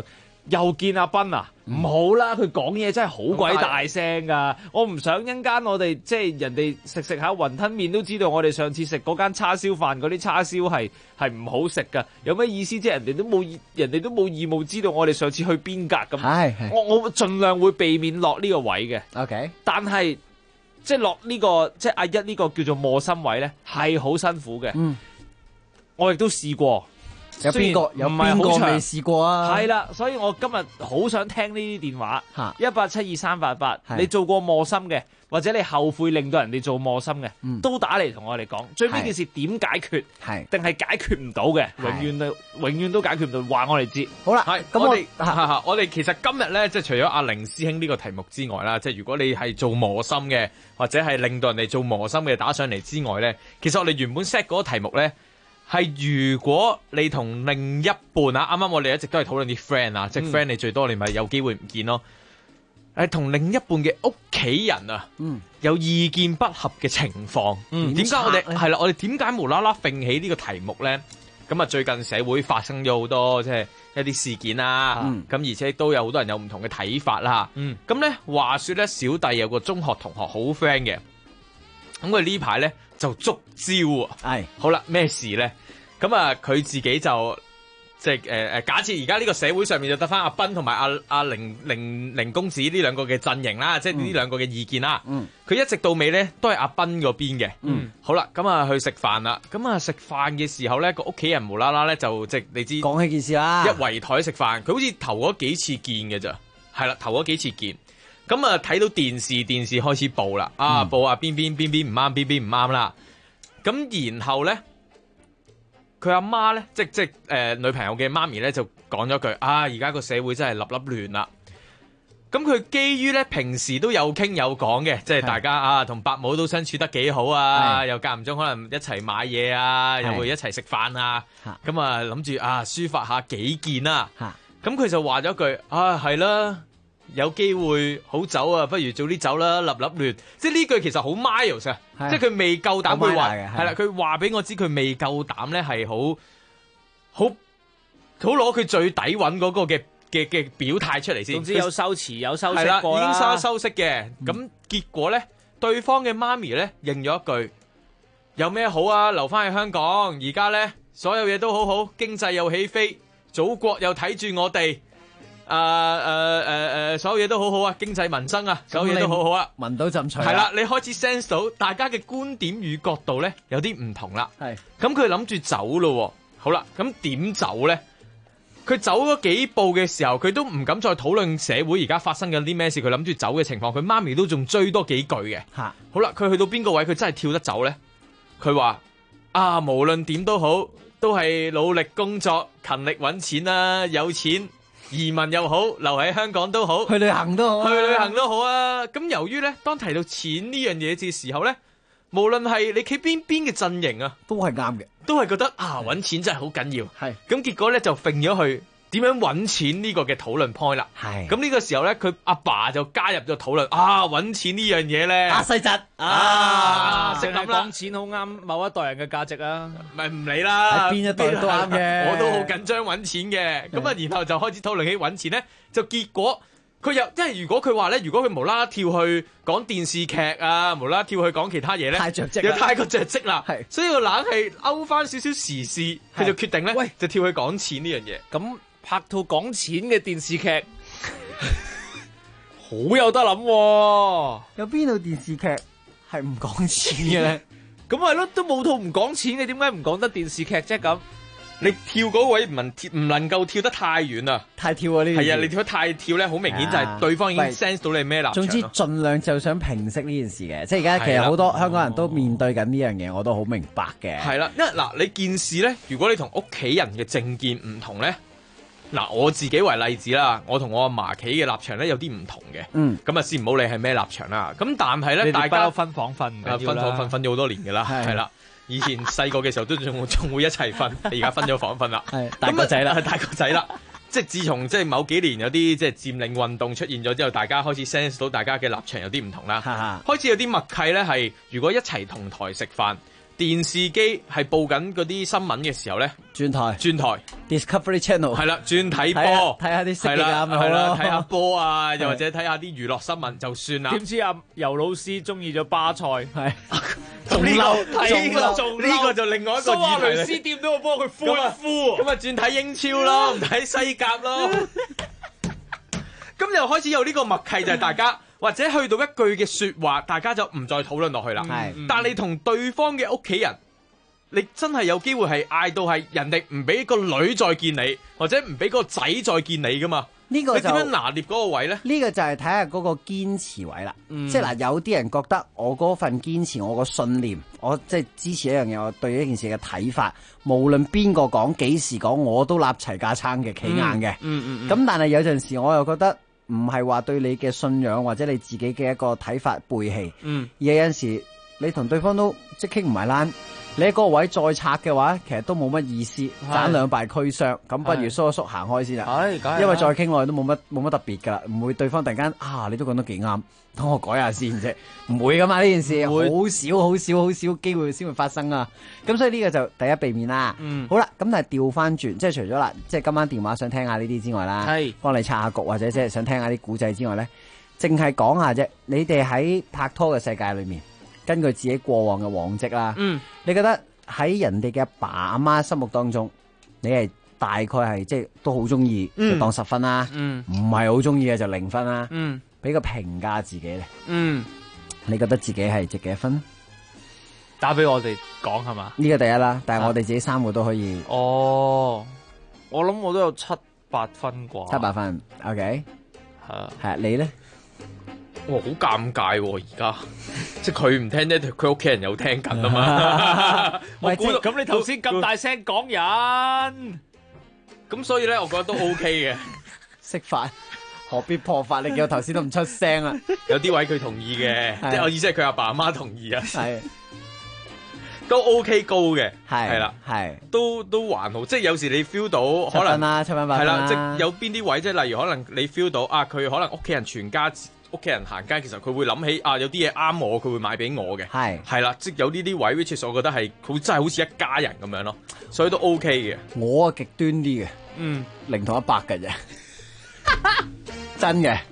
又見阿斌啊，唔好啦，佢講嘢真係好鬼大聲噶，我唔想一陣間我哋即係人哋食下雲吞麵都知道我哋上次食嗰間叉燒飯嗰啲叉燒係唔好食噶，有咩意思啫？人哋都冇義務知道我哋上次去邊格咁。我盡量會避免落呢個位嘅。 OK， 但係即係落呢個即係阿一呢個叫做磨心位咧，係好辛苦嘅。我亦都試過。 有邊個未試過啊？ 係啦，所以我今日好想聽呢啲電話，1872388，你做過磨心嘅，或者你後悔令到人哋做磨心嘅，都打嚟同我哋講，最尾件事點解決，定係解決唔到嘅，永遠都解決唔到，話我哋知。 好啦， 咁我哋其實今日咧，即係除咗阿凌師兄呢個題目之外啦，即係如果你係做磨心嘅，或者係令到人哋做磨心嘅打上嚟之外咧，其實我哋原本 set 嗰個題目咧。係如果你同另一半啊，啱啱我哋一直都係討論啲 friend 啊，即係 friend 你最多你咪有機會唔見咯。同另一半嘅屋企人啊，有意見不合嘅情況，點解我哋係啦？我哋點解無啦啦揈起呢個題目咧？咁啊，最近社會發生咗好多即係一啲事件啦，咁而且都有好多人有唔同嘅睇法啦。咁咧話說咧，小弟有個中學同學好 friend 嘅，咁佢呢排咧就捉招啊！好啦，咩事咧？咁啊，佢自己就即係假設而家呢個社會上面就得翻阿斌同埋阿凌公子呢兩個嘅陣營啦，即係呢兩個嘅意見啦。佢一直到尾咧都係阿斌嗰邊嘅。好啦，咁啊去食飯啦。咁啊食飯嘅時候咧，個屋企人無啦啦咧就即係你知講起件事啦， 一圍台食飯，佢好似頭嗰幾次見嘅咋，係啦，頭嗰幾次見。咁啊睇到電視開始報啦，報啊邊唔啱，邊唔啱啦。咁然後咧。佢阿媽咧，即女朋友嘅媽咪咧，就講咗句：而家個社會真係粒粒亂啦。咁佢基於咧平時都有傾有講嘅，即係大家同伯母都相處得幾好啊，又間唔中可能一齊買嘢啊，又會一齊食飯啊。咁啊諗住抒發下己見啦。咁佢就話咗句：係啦。有機會好走啊，不如早啲走啦，粒粒亂。即係呢句其實好 mild 啊，即係佢未夠膽去話，係啦，佢話俾我知佢未夠膽咧，係好攞佢最底穩嗰個嘅表態出嚟先。 總之有修辭有修飾過啦，已經修飾嘅。咁結果咧，對方嘅媽咪咧應咗一句：有咩好啊？留翻去香港，而家咧所有嘢都好好，經濟又起飛，祖國又睇住我哋。所有嘢都好好啊，經濟民生啊，所有嘢都好好啊， 聞到陣除係啦，你開始 sense 到大家嘅觀點與角度咧有啲唔同啦。係，咁佢諗住走咯，好啦，咁點走咧？佢走咗幾步嘅時候，佢都唔敢再討論社會而家發生緊啲咩事，佢諗住走嘅情況，佢媽咪都仲追多幾句嘅。吓，好啦，佢去到邊個位，佢真係跳得走咧？佢話無論點都好，都係努力工作，勤力搵錢啦，有錢。移民又好，留喺香港都好， 去旅行都好啊！咁由於咧，當提到錢呢樣嘢嘅時候咧，無論係你企邊嘅陣營啊， 都係啱嘅， 都係覺得搵錢真係好緊要。係咁結果咧就揈咗去點樣搵錢呢個嘅討論 point 啦。係咁呢個時候咧，佢阿爸就加入咗討論搵錢呢樣嘢咧。 細侄識諗講錢好啱某一代人嘅價值啊， 咪唔理啦， 邊一代都啱嘅。 我都好緊張搵錢嘅，咁啊，然後就開始討論起搵錢咧，就結果佢又即係如果佢話咧，如果佢無啦啦跳去講電視劇啊，無啦啦跳去講其他嘢咧，又太過着跡啦，係，所以個冷氣勾翻少少時事，佢就決定咧，就跳去講錢呢樣嘢。 咁拍套講錢嘅電視劇，好有得諗喎。 有邊套電視劇係唔講錢嘅咧？ 咁係咯，都冇套唔講錢嘅，點解唔講得電視劇啫？咁你跳嗰位唔能夠跳得太遠啊！ 太跳啊！呢係啊，你跳得太跳咧，好明顯就係對方已經 sense 到你係咩立場。 總之，盡量就想平息呢件事嘅，即係而家其實好多香港人都面對緊呢樣嘢，我都好明白嘅。 係啦，因為嗱，你件事咧，如果你同屋企人嘅政見唔同咧，嗱，我自己為例子啦，我同我阿嫲企嘅立場咧有啲唔同嘅。咁啊，先唔好理係咩立場啦。咁但係咧，大家分房瞓唔緊要啦， 分房瞓咗好多年㗎啦，係啦。以前細個嘅時候都仲會一齊瞓，而家分咗房瞓啦。係大個仔啦， 係大個仔啦。即係自從即係某幾年有啲即係佔領運動出現咗之後，大家開始 sense 到大家嘅立場有啲唔同啦。開始有啲默契咧，係如果一齊同台食飯， 電視機係報緊嗰啲新聞嘅時候咧， 轉台 Discovery Channel 係啦，轉睇波， 睇下啲色係啦， 嘅係啦， 睇下波啊，又或者睇下啲娛樂新聞就算啦。 點知阿游老師中意咗巴塞，係仲嬲，呢個就另外一個議題。蘇亞雷斯掂到個波，佢呼一呼， 咁啊轉睇英超咯，唔睇西甲咯。咁又開始有呢個默契，就係大家或者去到一句嘅説話，大家就唔再討論落去啦。但你同對方嘅屋企人，你真係有機會係嗌到係人哋唔俾個女再見你，或者唔俾個仔再見你噶嘛？ 呢個你點樣拿捏嗰個位呢？ 呢個就係睇下嗰個堅持位啦。即係嗱，有啲人覺得我嗰份堅持，我個信念，我即係支持一樣嘢，我對呢件事嘅睇法，無論邊個講幾時講，我都立齊架撐嘅，企硬嘅。咁但係有陣時我又覺得唔係話對你嘅信仰或者你自己嘅一個睇法背棄。而有陣時你同對方都即係傾唔埋欄。你喺嗰個位再拆嘅話，其實都冇乜意思，斬兩敗俱傷，咁不如縮一縮行開先啦。因為再傾落去都冇乜特別噶啦，唔會對方突然間你都講得幾啱，等我改下先啫，唔會噶嘛，呢件事，好少機會先會發生啊。咁所以呢個就第一避免啦。好啦，咁但係調翻轉，即係除咗啦，即係今晚電話想聽下呢啲之外啦，幫你拆下局或者即係想聽下啲古仔之外咧，淨係講下啫。你哋喺拍拖嘅世界裏面，根據自己過往嘅往績啦，你覺得喺人哋嘅阿爸阿媽心目當中，你係大概係即係都好中意，就當10分啦，唔係好中意嘅就0分啦，俾個評價自己咧，你覺得自己係值幾多分？ 打俾我哋講係嘛？ 呢個第一啦，但係我哋自己3個都可以。 我諗我都有7-8分啩。 7-8分 ，OK， 係你咧？ 哇，好尷尬喎！而家即係佢唔聽咧，佢屋企人有聽緊啊嘛。 我估咁你頭先咁大聲講人， 咁所以咧，我覺得都 OK 嘅。 識法何必破法？你叫我頭先都唔出聲啊！ 有啲位佢同意嘅，即係我意思係佢阿爸阿媽同意啊。 係都 OK 高嘅， 係啦， 係都還好。即係有時你 feel 到可能 7分8分係啦，即係有邊啲位，即係例如可能你 feel 到佢可能屋企人全家。屋企人行街，其實佢會諗起有啲嘢啱我，佢會買俾我嘅。係啦，即係有呢啲位 which is 我覺得係真係好似一家人咁樣咯，所以都 OK 嘅。 我極端啲嘅，0同100嘅啫，真嘅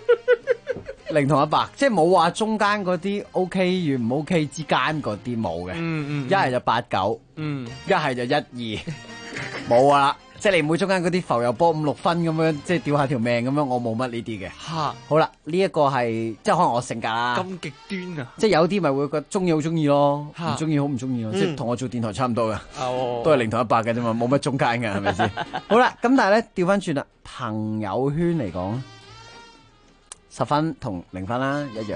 0同100，即係冇話中間嗰啲 OK 與唔 OK 之間嗰啲冇嘅。一係就8-9，一係就1-2，冇啊。即係你唔會中間嗰啲浮游波5-6分咁樣，即係掉下條命咁樣，我冇乜呢啲嘅。好啦，呢一個係即係可能我性格啦。 咁極端啊！ 即係有啲咪會覺得中意好中意咯，唔中意好唔中意咯。即係同我做電台差唔多嘅，都係0同100嘅啫嘛，冇乜中間嘅，係咪先？好啦，咁但係咧調翻轉啦，朋友圈嚟講，10分同0分啦一樣。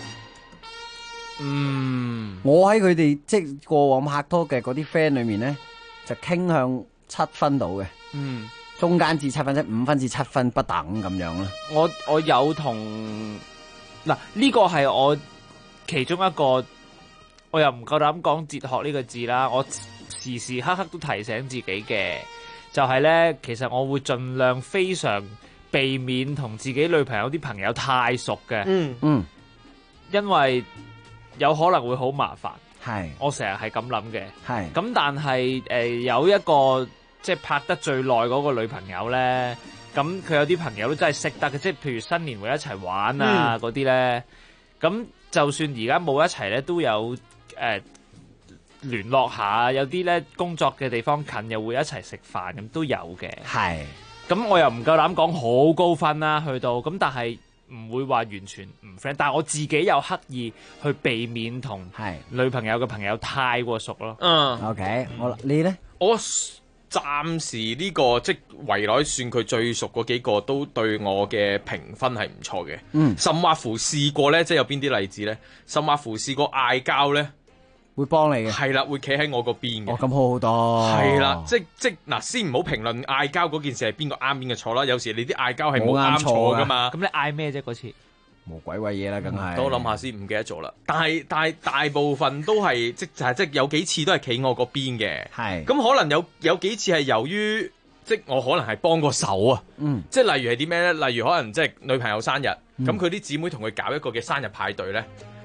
我喺佢哋即係過往拍拖嘅嗰啲 friend 裏面咧，就傾向7分到嘅，中間至7分，即係5分至7分不等咁樣啦。 我有同嗱呢個係我其中一個，我又唔夠膽講哲學呢個字啦。我時時刻刻都提醒自己嘅，就係咧，其實我會盡量非常避免同自己女朋友啲朋友太熟嘅，因為有可能會好麻煩。我成日係咁諗嘅，咁但係有一個。即係拍得最耐嗰個女朋友咧，咁佢有啲朋友都真係識得嘅，即係譬如新年會一齊玩啊嗰啲咧，咁就算而家冇一齊咧，都有聯絡下，有啲咧工作嘅地方近又會一齊食飯咁都有嘅。咁我又唔夠膽講好高分啦，去到咁，但係唔會話完全唔 friend， 但係我自己有刻意去避免同女朋友嘅朋友太過熟咯。 OK， 好啦，你咧？ 我暫時呢個即係圍內算佢最熟嗰幾個都對我嘅評分係唔錯嘅。甚或乎試過咧，即係有邊啲例子咧？甚或乎試過嗌交咧， 會幫你嘅。 係啦，會企喺我嗰邊嘅。 咁好好多。 係啦，即嗱，先唔好評論嗌交嗰件事係邊個啱邊個錯啦。有時你啲嗌交係冇啱錯噶嘛。 咁你嗌咩啫嗰次？ 冇鬼鬼嘢啦，梗係。 等我諗下先，唔記得咗啦。但係大部分都係即有幾次都係企我嗰邊嘅。咁可能有幾次係由於即我可能係幫個手啊。即例如係啲咩咧？例如可能即女朋友生日，咁佢啲姊妹同佢搞一個嘅生日派對咧。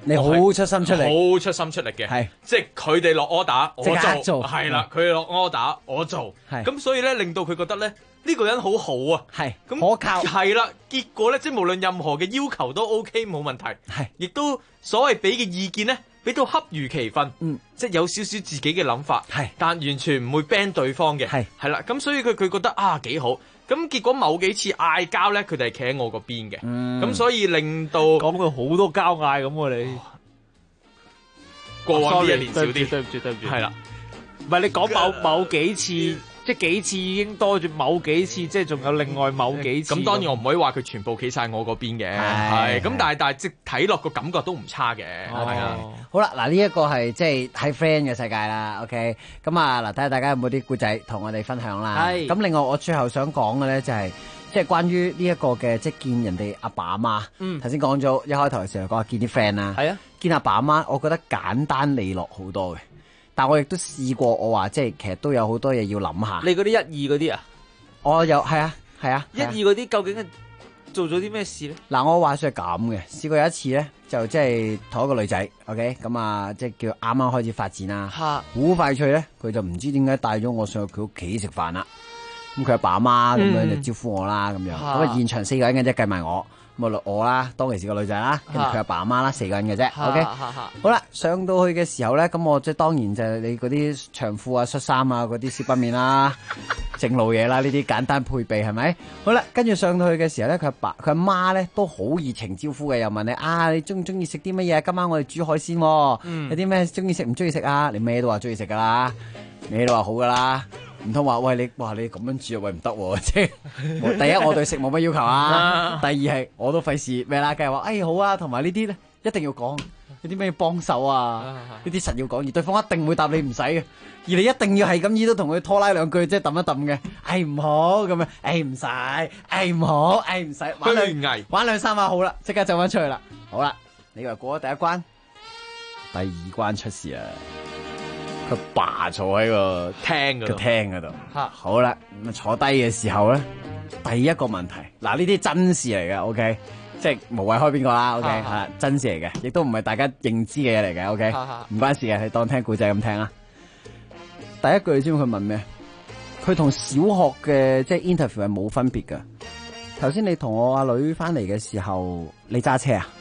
你好出心出力， 好出心出力嘅， 係即係佢哋落 order， 我即刻做係啦，佢哋落 order， 我做，咁所以咧令到佢覺得咧呢個人好好啊， 係咁可靠， 係啦，結果咧即係無論任何嘅要求都 OK 冇問題， 係， 亦都所謂俾嘅意見咧俾到恰如其分，即係有少少自己嘅諗法， 係， 但完全唔會 ban 對方嘅，係啦，咁所以佢覺得啊幾好。咁結果某幾次嗌交咧，佢哋係企喺我嗰邊嘅，咁所以令到講到好多交嗌咁喎你。 過往呢一年少啲， 對唔住， 係啦， 唔係你講某幾次，即係幾次已經多住某幾次，即係仲有另外某幾次。 咁當然我唔可以話佢全部企晒我嗰邊嘅，係咁，但係即係睇落個感覺都唔差嘅，係啊。 好啦，嗱呢一個係即係喺 friend 嘅世界啦，OK，咁啊嗱睇下大家有冇啲故仔同我哋分享啦。 係。 咁另外我最後想講嘅咧就係即係關於呢一個嘅即係見人哋阿爸阿媽。頭先講咗一開頭嘅時候講見啲 friend 啦。 係啊。見阿爸阿媽，我覺得簡單利落好多嘅。但我亦都試過，我話即係其實都有好多嘢要諗下。 你嗰啲一二嗰啲啊？ 我有係啊， 一二嗰啲究竟係做咗啲咩事咧？ 嗱，我話說係咁嘅，試過有一次咧，就即係同一個女仔 ，OK，咁啊，即係叫啱啱開始發展啦。好快脆咧，佢就唔知點解帶咗我上去佢屋企食飯啦。咁佢阿爸阿媽咁樣就招呼我啦，咁樣。咁啊現場4個人嘅啫，計埋我。咁我啦，當其時個女仔啦，跟住佢阿爸阿媽啦，4個人嘅啫。OK，好啦，上到去嘅時候咧，咁我即係當然就係你嗰啲長褲啊、恤衫啊嗰啲少不免啦，正路嘢啦，呢啲簡單配備係咪？好啦，跟住上到去嘅時候咧，佢阿爸佢阿媽咧都好熱情招呼嘅，又問你啊，你中唔中意食啲乜嘢？今晚我哋煮海鮮喎，有啲咩中意食唔中意食啊？你咩都話中意食噶啦，咩都話好噶啦。唔通話喂你咁樣煮喂唔得喎，即係第一我對食冇乜要求啊，第二係我都費事咩啦，梗係話好啊，同埋呢啲咧一定要講，有啲咩要幫手啊，呢啲實要講，而對方一定會答你唔使嘅，而你一定要係咁意都同佢拖拉兩句，即係揼一揼嘅，唔好咁樣，唔使，唔好，唔使，玩兩三下好啦，即刻走翻出去啦，好啦，你以為過咗第一關，第二關出事啦。佢爸坐喺個廳嗰度，好啦，咁坐低嘅時候咧，第一個問題，嗱呢啲真事嚟嘅 ，OK， 即係無謂開邊個啦 ，OK， 係真事嚟嘅，亦都唔係大家認知嘅嘢嚟嘅 ，OK， 唔關事嘅，你當聽故仔咁聽啦。第一句你知唔知佢問咩？佢同小學嘅即係 interview 係冇分別噶。頭先你同我阿女翻嚟嘅時候，你揸車啊？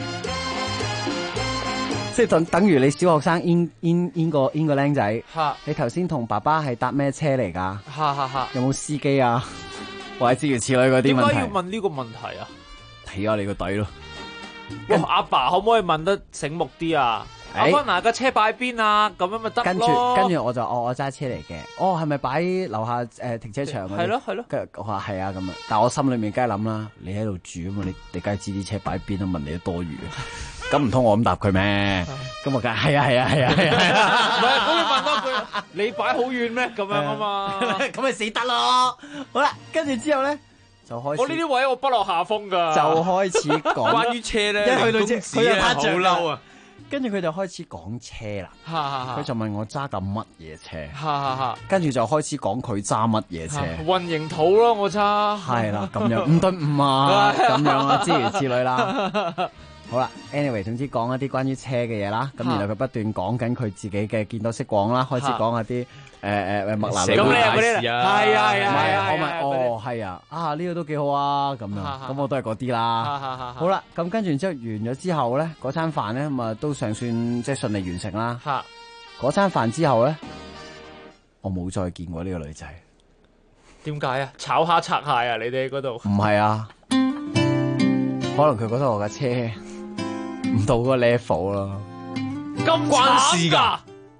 即係等於你小學生 in 個僆仔，你頭先同爸爸係搭咩車嚟㗎？有冇司機啊？或者諸如此類嗰啲問題。 點解要問呢個問題啊？ 睇下你個底咯。 哇！阿爸可唔可以問得醒目啲啊？阿芬拿架車擺邊啊？咁樣咪得咯。 跟住我就我揸車嚟嘅。係咪擺樓下停車場嗰啲？ 係咯。 跟住我話係啊咁啊，但我心裏面梗係諗啦，你喺度住啊嘛，你梗係知啲車擺邊都問你都多餘。咁唔通我咁答佢咩？咁我梗係係啊。 唔係，咁你問多句，你擺好遠咩？咁樣啊嘛， 咁咪死得咯。好啦，跟住之後咧就開始。 我呢啲位我不落下風噶。 就開始講關於車咧， 一去到佢又好嬲啊！ 跟住佢就開始講車啦。佢就問我揸緊乜嘢車？跟住就開始講佢揸乜嘢車。 混凝土咯，我揸。 係啦，咁樣5噸5啊，咁樣啊，諸如此類啦。好啦 ，anyway， 總之講一啲關於車嘅嘢啦，咁然後佢不斷講緊佢自己嘅見多識廣啦，開始講一啲麥拿咁你嗰啲係啊， 我咪係啊，呢個都幾好啊，咁樣，咁我都係嗰啲啦。好啦，咁跟住之後完咗之後咧，嗰餐飯咧咁啊都尚算即係順利完成啦。嗰餐飯之後咧，我冇再見過呢個女仔。 點解啊？炒蝦拆蟹啊？你哋嗰度？ 唔係啊，可能佢覺得我架車唔到嗰個 level 咯， 咁關事㗎？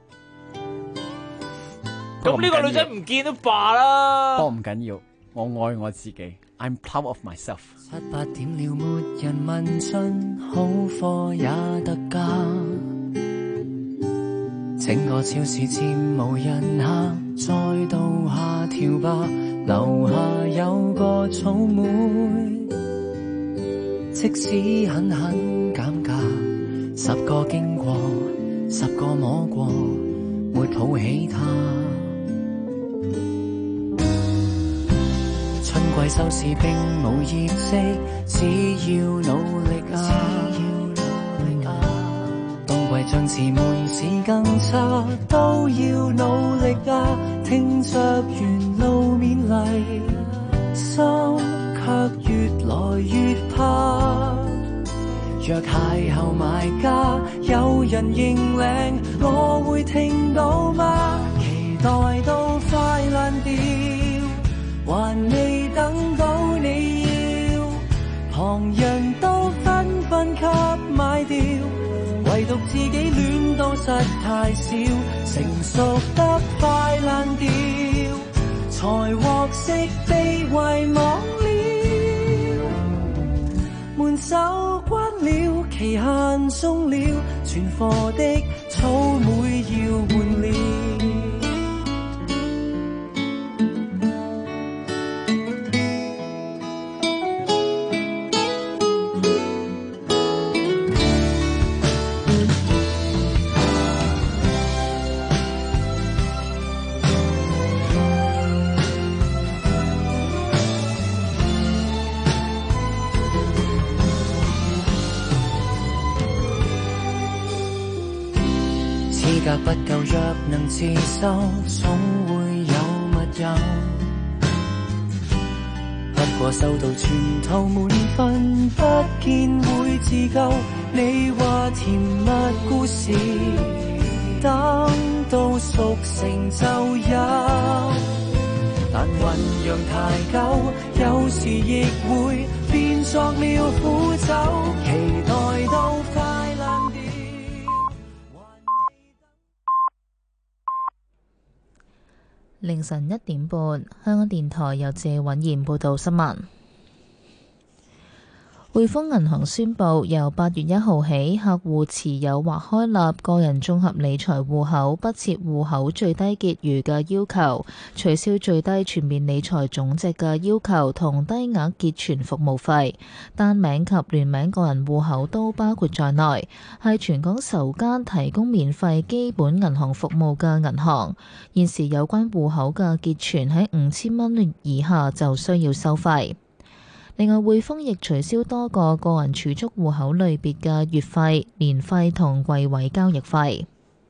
咁呢個女仔唔見都罷啦。 不過唔緊要，我愛我自己 ，I'm proud of myself。 7、8點了，沒人問津，好貨也特價。整個超市佔無人客，再到下調吧。樓下有個草莓，即使狠狠減價，10個經過，10個摸過，沒抱起它。春季收視並無業績，只要努力啊！ 像詞門是更差，都要努力啊！聽着沿路勉勵，心卻越來越怕。若邂逅買家，有人認領，我會聽到嗎？期待到快爛掉，還未等到你要，旁人都紛紛給買掉，唯獨自己戀到實太少，成熟得快爛掉，才獲悉被遺忘了，門手關了，期限終了，存貨的草莓要換了。資格不夠，若能自修，總會有密友。不過收到全套滿分，不見會自救。你話甜蜜故事，等到熟成就有，但醖釀太久，有時亦會變作了苦酒。期待到快爛掉。 凌晨1點半，香港電台由謝允賢報道新聞。匯豐銀行宣布，由8月1號起，客戶持有或開立個人綜合理財戶口不設戶口最低結餘嘅要求，取消最低全面理財總值嘅要求同低額結存服務費，單名及聯名個人戶口都包括在內，係全港首間提供免費基本銀行服務嘅銀行。現時有關戶口嘅結存喺5000蚊以下就需要收費。另外，匯豐亦取消多個個人儲蓄戶口類別嘅月費、年費同櫃位交易費。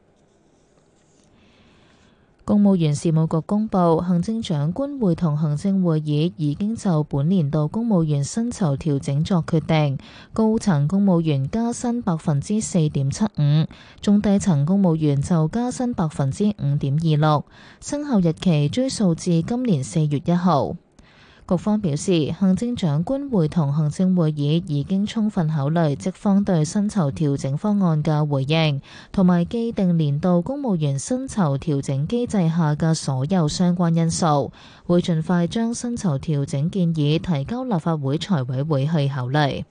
公務員事務局公佈，行政長官會同行政會議已經就本年度公務員薪酬調整作決定，高層公務員加薪4.75%，中低層公務員就加薪5.26%，生效日期追溯至今年4月1號。局方表示，行政長官會同行政會議已經充分考慮職方對薪酬調整方案嘅回應，同埋既定年度公務員薪酬調整機制下嘅所有相關因素，會盡快將薪酬調整建議提交立法會財委會去考慮。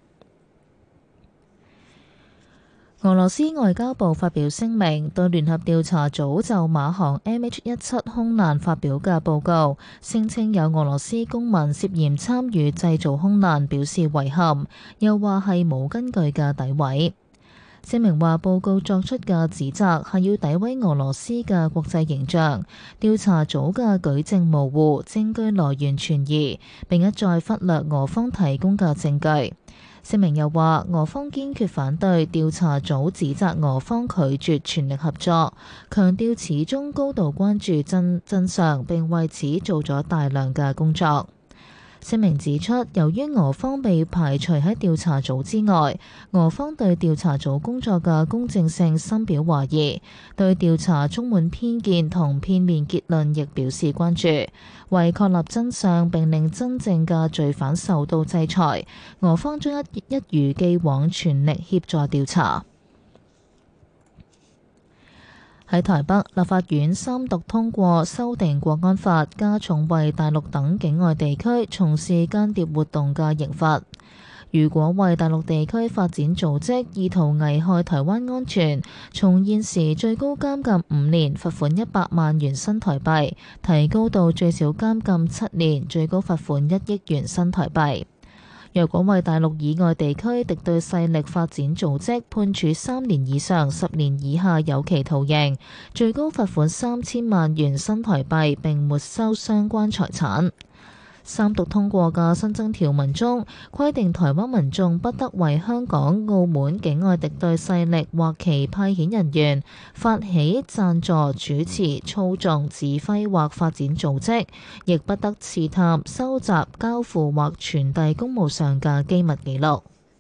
俄羅斯外交部發表聲明，對聯合調查組就馬航 MH17 空難發表嘅報告，聲稱有俄羅斯公民涉嫌參與製造空難，表示遺憾，又話係冇根據嘅詆毀。聲明話報告作出嘅指責係要詆毀俄羅斯嘅國際形象，調查組嘅舉證模糊，證據來源存疑，並一再忽略俄方提供嘅證據。聲明又話，俄方堅決反對調查組指責俄方拒絕全力合作，強調始終高度關注真相，並為此做咗大量嘅工作。聲明指出，由於俄方被排除喺調查組之外，俄方對調查組工作嘅公正性深表懷疑，對調查充滿偏見同片面結論亦表示關注。為確立真相並令真正嘅罪犯受到制裁，俄方將一如既往全力協助調查。喺台北，立法院三讀通過修訂國安法，加重為大陸等境外地區從事間諜活動嘅刑罰。如果為大陸地區發展組織意圖危害台灣安全，從現時最高監禁5年、罰款100萬元新台幣，提高到最少監禁7年、最高罰款1億元新台幣。若果為大陸以外地區敵對勢力發展組織判處3年以上10年以下有期徒刑，最高罰款3000萬元新台幣並沒收相關財產。 三讀通過嘅新增條文中，規定台灣民眾不得為香港、澳門境外敵對勢力或其派遣人員發起、贊助、主持、操縱、指揮或發展組織，亦不得刺探、收集、交付或傳遞公務上嘅機密記錄。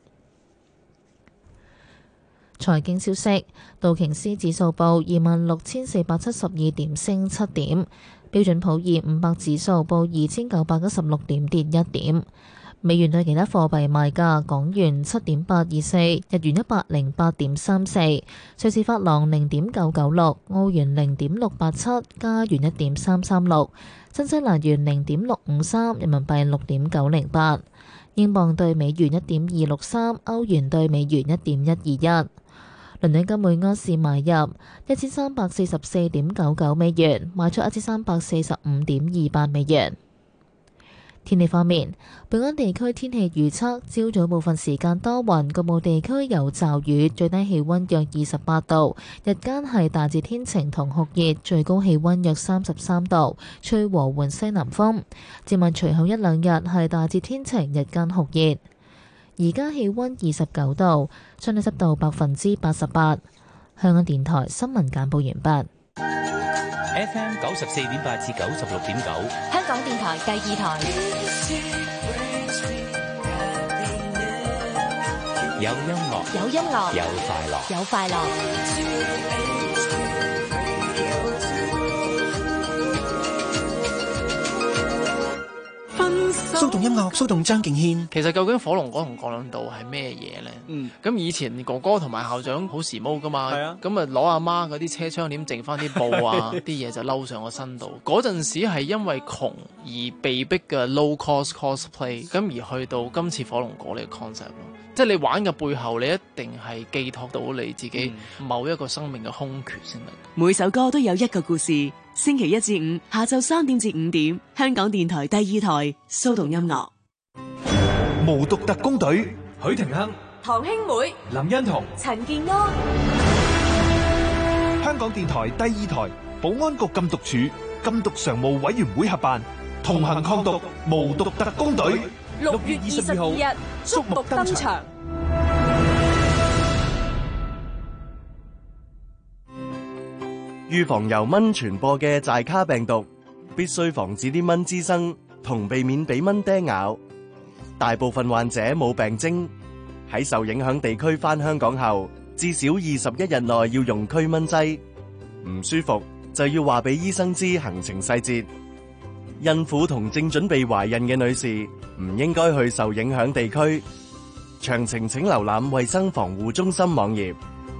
財經消息，道瓊斯指數報26,472點，升7點；標準普爾500指數報2,916點，跌1點。美元對其他貨幣賣價：港元7.824，日元108.34，瑞士法郎0.996，澳元0.687，加元1.336，新西蘭元0.653，人民幣6.908，英鎊對美元1.263，歐元對美元1.121。倫敦金每安士買入1344.99美元，賣出1345.28美元。天氣方面，本港地區天氣預測：朝早部分時間多雲，局部地區有驟雨，最低氣溫約28度；日間係大致天晴同酷熱，最高氣溫約33度，吹和緩西南風。展望隨後一兩日係大致天晴，日間酷熱。而家氣溫29度，相對濕度88%。香港電台新聞簡報完畢。 FM 94.8至96.9， 香港電台第二台。 有音樂， 有音樂， 有快樂， 有快樂。 騷動音樂，騷動張敬軒。 其實究竟火龍果同降亮度係咩嘢呢？咁以前哥哥同埋校長好時髦噶嘛，咁啊攞阿媽嗰啲車窗簾剩翻啲布啊，啲嘢就嬲上個身度。嗰陣時係因為窮而被逼嘅 low cost cosplay，咁而去到今次火龍果呢個 concept 咯。即係你玩嘅背後，你一定係寄託到你自己某一個生命嘅空缺先得。 每首歌都有一個故事。星期一至五下晝3點至5點，香港電台第二台騷動音樂。 無毒特工隊，許廷鏗、 唐兄妹、 林欣彤、 陳健安。 香港電台第二台保安局禁毒處禁毒常務委員會合辦，同行抗毒無毒特工隊。6月22號矚目登場。 預防由蚊傳播嘅寨卡病毒，必須防止啲蚊滋生，同避免俾蚊叮咬。大部分患者冇病徵，喺受影響地區返香港後，至少21日內要用驅蚊劑。唔舒服就要話俾醫生知行程細節。孕婦同正準備懷孕嘅女士唔應該去受影響地區。詳情請瀏覽衛生防護中心網頁。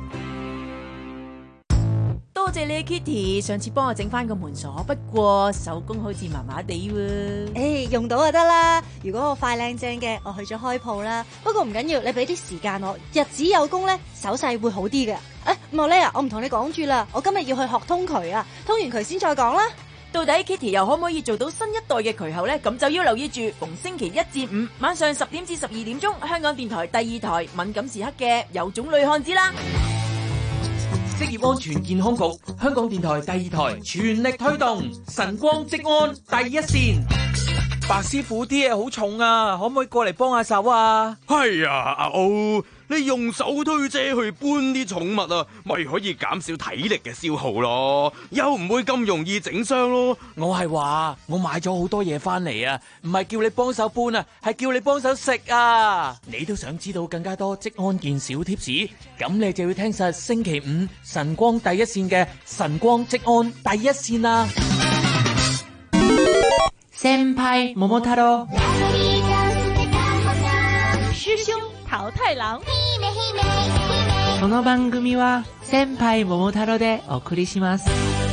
多謝你 Kitty， 上次幫我整翻個門鎖，不過手工好似麻麻地喎。 用到就得啦。如果我快靚正嘅，我去咗開鋪啦。不過唔緊要，你俾啲時間我，日子有功咧，手勢會好啲嘅。莫莉啊，我唔同你講住啦，我今日要去學通渠啊，通完渠先再講啦。 到底 Kitty 又可唔可以做到新一代嘅渠后呢？咁就要留意住，逢星期一至五晚上10點至12點鐘，香港電台第二台敏感時刻嘅有種女漢子啦。 職業安全健康局，香港電台第二台全力推動晨光職安第一線。 白師傅啲嘢好重啊，可唔可以過嚟幫下手啊？ 係啊，阿歐，你用手推車去搬啲寵物啊，咪可以減少體力嘅消耗咯，又唔會咁容易整傷咯。 我係話我買咗好多嘢翻嚟啊，唔係叫你幫手搬啊，係叫你幫手食啊。你都想知道更加多職安健小貼士，咁你就要聽實星期五晨光第一線嘅晨光職安第一線啦。 先輩桃太郎， 師兄桃太郎。 この番組は先輩桃太郎でお送りします。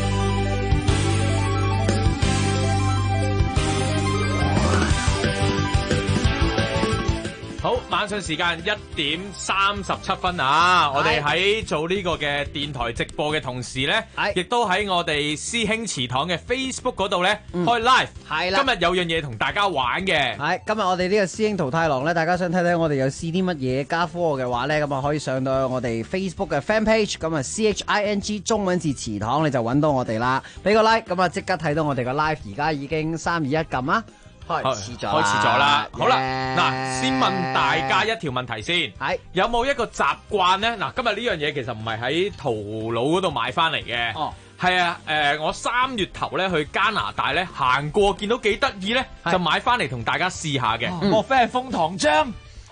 好，晚上時間1點37分啊！我哋喺做呢個嘅電台直播嘅同時咧，亦都喺我哋師兄祠堂嘅 Facebook 嗰度咧開 live。係啦，今日有樣嘢同大家玩嘅。 係今日我哋呢個師兄桃太郎咧，大家想睇睇我哋有試啲乜嘢家科嘅話咧，咁啊可以上到我哋 Facebook 嘅 fan page，咁啊 CHING 中文字祠堂你就揾到我哋啦，俾個 like， 咁啊即刻睇到我哋嘅 live， 而家已經3、2、1撳啦。 開始咗啦。好啦， Yeah 嗱，先問大家一條問題先， 係有冇一個習慣咧？嗱，今日呢樣嘢其實唔係喺淘寶嗰度買翻嚟嘅。 哦， 係啊，我3月頭咧去加拿大咧行過，見到幾得意咧，就買翻嚟同大家試下嘅。 莫非係楓糖漿？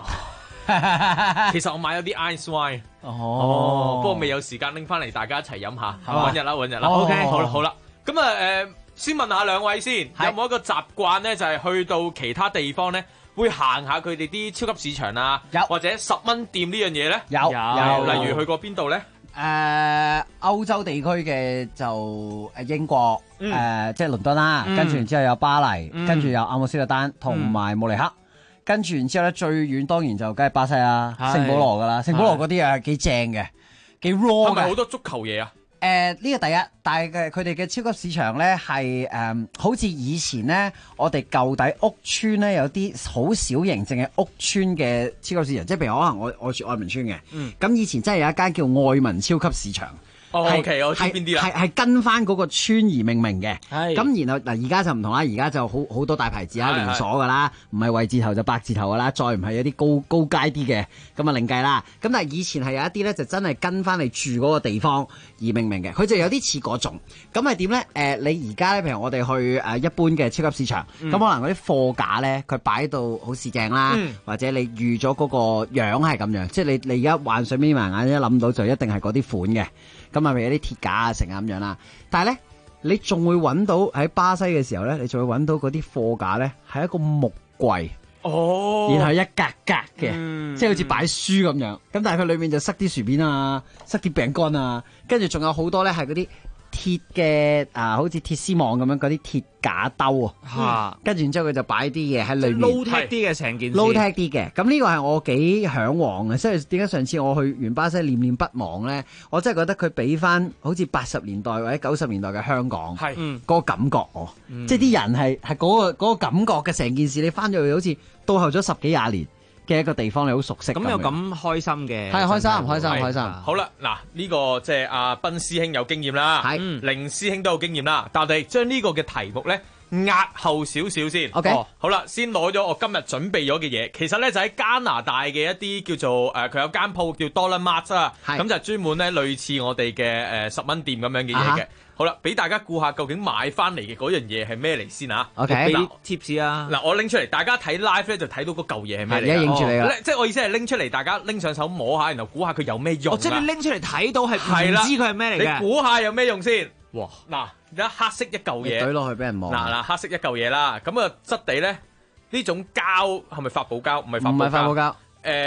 其實我買咗啲 ice wine。 哦， 不過未有時間拎翻嚟，大家一齊飲下， 係嘛揾日啦，揾日啦。 哦 OK，好啦。咁啊先問下兩位先，有冇一個習慣咧，就係去到其他地方咧，會行下佢哋啲超級市場啊，或者10蚊店呢樣嘢咧？ 有， 例如去過邊度咧？ 歐洲地區嘅就英國，即係倫敦啦，跟住然之後有巴黎，跟住有阿姆斯特丹同埋慕尼黑，跟住然之後咧最遠當然就梗係巴西啦，聖保羅噶啦，聖保羅嗰啲啊幾正嘅，幾 raw 嘅。 係咪好多足球嘢啊？ 呢個第一，但係佢哋嘅超級市場咧係好似以前咧，我哋舊底屋村咧有啲好小型，淨係屋村嘅超級市場，即係譬如可能我住愛民村嘅，咁以前真係有一間叫愛民超級市場。 OK，我知邊啲啦， 係跟翻嗰個村而命名嘅。咁然後嗱，而家就唔同啦，而家就好多大牌子啦，連鎖噶啦，唔係位字頭就百字頭噶啦，再唔係有啲高階啲嘅，咁啊另計啦。咁但係以前係有一啲咧，就真係跟翻你住嗰個地方而命名嘅，佢就有啲似嗰種。咁係點咧？你而家咧，譬如我哋去一般嘅超級市場，咁可能嗰啲貨架咧，佢擺到好市正啦，或者你預咗嗰個樣係咁樣，即係你而家幻想眯埋眼一諗到就一定係嗰啲款嘅。咁啊，譬如有啲鐵架啊，成啊咁樣啦。但係咧，你仲會揾到喺巴西嘅時候咧，你仲會揾到嗰啲貨架咧，係一個木櫃。 哦， 然後一格格嘅，即係好似擺書咁樣。咁但係佢裏面就塞啲薯片啊，塞啲餅乾啊，跟住仲有好多咧係嗰啲鐵嘅好似鐵絲網咁樣嗰啲鐵架兜啊，跟住然之後佢就擺啲嘢喺裏面 low tech 啲嘅成件事 low tech 啲嘅。咁呢個係我幾嚮往嘅，所以點解上次我去完巴西念念不忘咧？我真係覺得佢俾翻好似80年代或者90年代嘅香港嗰個感覺即係啲人係嗰個感覺嘅成件事，你翻咗去好似倒後咗10幾20年嘅一個地方，你好熟悉咁，有咁開心嘅， 係開心。 好啦，嗱呢個即係阿斌師兄有經驗啦，凌師兄都有經驗啦，但我哋將呢個嘅題目咧壓後少少先。 OK， 好啦，先攞咗我今日準備咗嘅嘢，其實咧就喺加拿大嘅一啲叫做佢有間鋪叫 Dollar Mart 啦，咁就專門咧類似我哋嘅10蚊店咁樣嘅嘢嘅。好啦，俾大家估下究竟買翻嚟嘅嗰樣嘢係咩嚟先啊 ？OK， 俾 tips 啊！ 嗱，我拎出嚟，大家睇 live 咧就睇到嗰嚿嘢係咩嚟。 而家影住你啦， 即係我意思係拎出嚟，大家拎上手摸下，然後估下佢有咩用。 即係你拎出嚟睇到係唔知佢係咩嚟嘅。 你估下有咩用先？哇！嗱，而家黑色一嚿嘢， 懟落去俾人望。 嗱，黑色一嚿嘢啦，咁啊質地咧呢種膠係咪發泡膠？唔係發泡膠。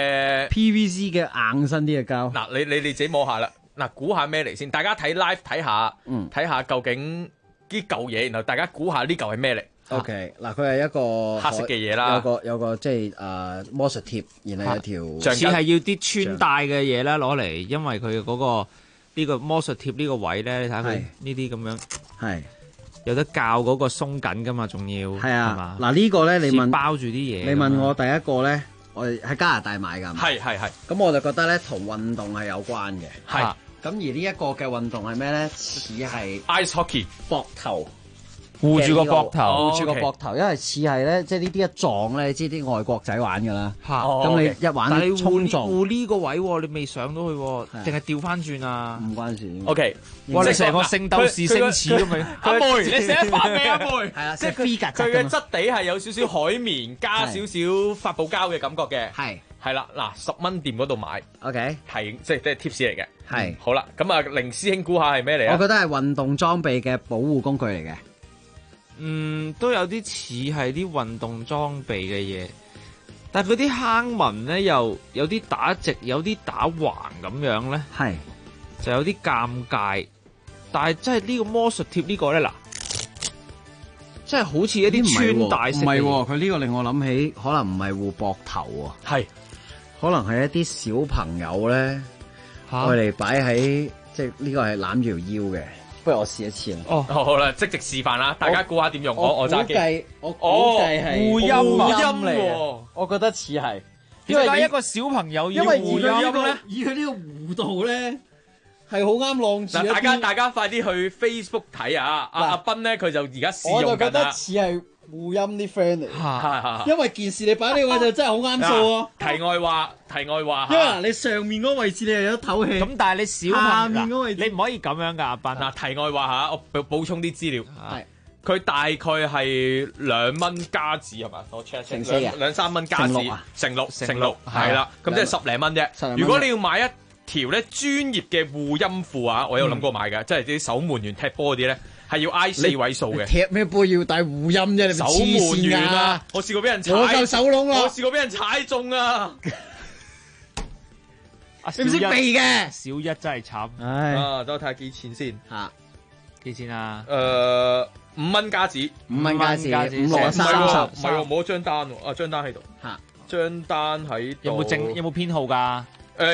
PVC 嘅硬身啲嘅膠。 嗱，你自己摸下啦。嗱，估下咩嚟先？大家睇 live 睇下究竟呢嚿嘢，然後大家估下呢嚿係咩嚟 ？OK， 嗱，佢係一個黑色嘅嘢啦， 有個即係魔術貼，然後有條似係要啲穿戴嘅嘢啦，攞嚟，因為佢嗰個呢個魔術貼呢個位咧，你睇下佢呢啲咁樣，係有得校嗰個鬆緊噶嘛，仲要係啊。 嗱呢個咧，你問包住啲嘢， 你問我第一個咧，我哋喺加拿大買㗎， 係。 咁我就覺得咧，同運動係有關嘅， 係。 咁而呢一個嘅運動係咩咧？似係 ice hockey， 膊頭護住個膊頭， 護住個膊頭，因為似係咧，即係呢啲一撞咧，你知啲外國仔玩㗎啦。咁你一玩， 但係你衝撞護呢個位，你未上到去，定係調翻轉啊？ 唔關事。 OK， 哇！你成個聖鬥士星矢咁樣。 阿妹，你寫反未？阿妹， 係啊， 即係佢嘅質地係有少少海綿加少少發泡膠嘅感覺嘅。係啦，嗱10蚊店嗰度買 ，OK， 係即係 tips 嚟嘅。 係好啦，咁啊，凌師兄估下係咩嚟啊？ 我覺得係運動裝備嘅保護工具嚟嘅。 都有啲似係啲運動裝備嘅嘢，但係嗰啲坑紋咧又有啲打直，有啲打橫咁樣咧， 係就有啲尷尬。但係真係呢個魔術貼呢個咧，嗱，真係好似一啲穿戴式。 唔係喎，佢呢個令我諗起，可能唔係護膊頭喎， 係可能係一啲小朋友咧，我哋擺喺即係呢個係攬住條腰嘅。不如我試一次啦。 好啦，即席示範啦，大家估下點用。我揸機。 我估計係護陰嚟嘅。我覺得似係， 因為一個小朋友要護陰咧， 以佢呢個弧度咧，係好啱晾住。 大家快啲去 Facebook 睇啊！阿斌咧佢就而家試用緊啦。 我就覺得似係護陰啲 friend 嚟，因為件事你擺呢個位就真係好啱數喎。 題外話， 因為嗱，你上面嗰個位置你又有得唞氣， 咁但係你小朋友下面嗰個位置你唔可以咁樣㗎，阿斌。 嗱，題外話嚇，我補充啲資料。係。佢大概係2蚊加紙係嘛？我 check 乘4啊 2-3蚊加紙，乘六係啦，咁即係10零蚊啫。如果你要買一條咧專業嘅護陰褲啊，我有諗過買嘅，即係啲守門員踢波嗰啲咧，係要挨4位數嘅。 踢咩波要帶護陰啫？你守門員啊！我試過俾人踩， 我夠手窿啦！ 我試過俾人踩中啊！ 你唔識避嘅， 小一真係慘。 啊，等我睇下幾錢先嚇，幾錢啊 ？5蚊加紙 ，5蚊加紙，5、6、30， 唔係喎，冇咗張單喎，張單喺度，張單喺度。 有冇編號㗎？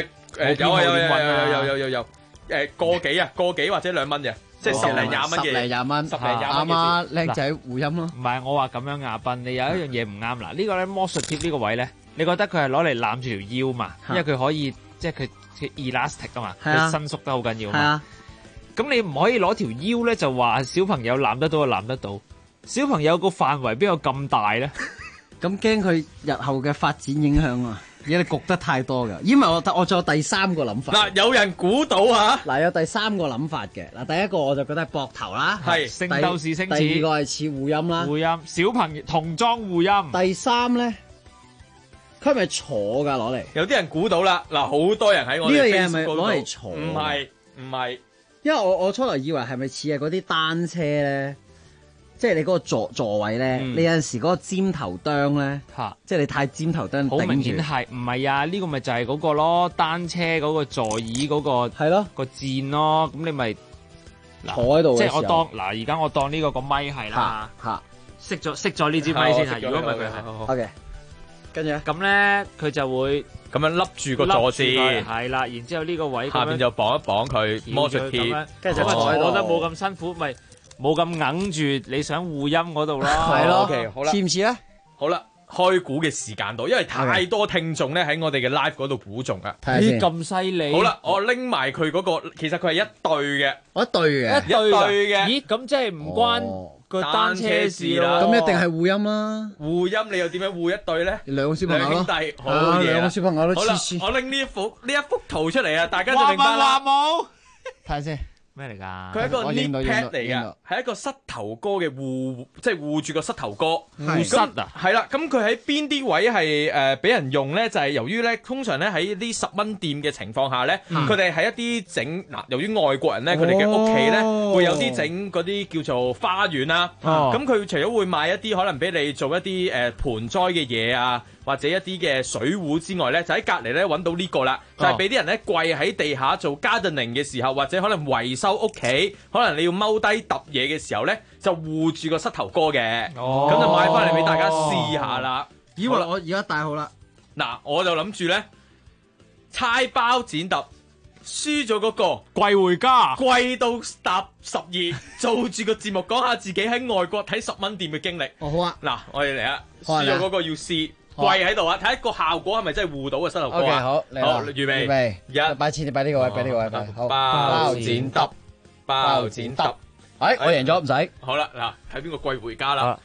有，個幾或者2蚊嘅，即係10零20蚊嘅，10零20蚊， 啱啱靚仔護陰咯。 唔係我話咁樣亞斌，你有一樣嘢唔啱啦。呢個咧魔術貼呢個位咧，你覺得佢係攞嚟攬住條腰嘛？因為佢可以即係佢 elastic 啊嘛，佢伸縮得好緊要嘛。咁你唔可以攞條腰咧，就話小朋友攬得到就攬得到。小朋友個範圍邊有咁大咧？ 咁驚佢日後嘅發展影響啊！而家你焗得太多㗎，因為我仲有第3個諗法。 嗱，有人估到嚇？嗱， 有第3個諗法嘅。嗱，第一個我就覺得係膊頭啦， 係聖鬥士星矢。 第二個係似護陰啦， 護陰小朋友童裝護陰。 第3咧，佢係咪坐㗎攞嚟？ 有啲人估到啦。嗱，好多人喺我哋呢個嘢係咪攞嚟坐？ 唔係。 因為我初頭以為係咪似係嗰啲單車咧，即係你嗰個座位咧，你有陣時嗰個尖頭釘咧，即係你太尖頭釘， 好明顯係唔係啊？呢個咪就係嗰個咯，單車嗰個座椅嗰個係咯個墊咯，咁你咪坐喺度。 即係我當嗱，而家我當呢個咪係啦，熄咗呢支咪先係。如果唔係佢係 OK，跟住咧， 咁咧佢就會。 咁樣笠住個坐墊， 係啦，然之後呢個位下邊就綁一綁佢魔術貼， 跟住就坐得冇咁辛苦，咪冇咁硬住你想護陰嗰度咯。 係咯 ，OK，好啦， 似唔似咧？ 好啦，開估嘅時間到，因為太多聽眾咧喺我哋嘅 live 嗰度估中啊！ 咦，咁犀利！ 好啦，我拎埋佢嗰個，其實佢係一對嘅， 一對嘅。 咦，咁即係唔關個單車事啦。 咁一定係護陰啦。 護陰你又點樣護一對咧？ 兩個小朋友咯， 兄弟，好嘢。 兩個小朋友都黐線。 我拎呢一幅圖出嚟啊，大家就明白啦。 話冇， 睇下先。 咩嚟㗎？ 佢係一個 knee pad 嚟㗎，係一個膝頭哥嘅即係護住個膝頭哥。 護膝啊？ 係啦，咁佢喺邊啲位係俾人用咧？就係由於咧，通常咧喺啲10蚊店嘅情況下咧，佢哋係一啲整嗱，由於外國人咧，佢哋嘅屋企咧會有啲整嗰啲叫做花園啦。咁佢除咗會買一啲可能俾你做一啲盆栽嘅嘢啊，或者一啲嘅水壺之外咧，就喺隔離咧揾到呢個啦，就係俾啲人咧跪喺地下做 gardening 嘅時候，或者可能維修屋企，可能你要踎低揼嘢嘅時候咧，就護住個膝頭哥嘅，咁就買翻嚟俾大家試下啦。 以為我而家戴好啦， 嗱，我就諗住咧猜包剪揼，輸咗嗰個跪回家， 跪到搭12，做住個節目講下自己喺外國睇10蚊店嘅經歷。 好啊， 嗱，我哋嚟啊，輸咗嗰個要試。跪喺度啊！睇下個效果係咪真係護到個膝頭哥啊 ？OK， 好，嚟啦， 預備， 一擺錢，你擺呢個位，擺呢個位，好， 包剪揼，包剪揼， 我贏咗，唔使。 好啦，嗱，睇邊個跪回家啦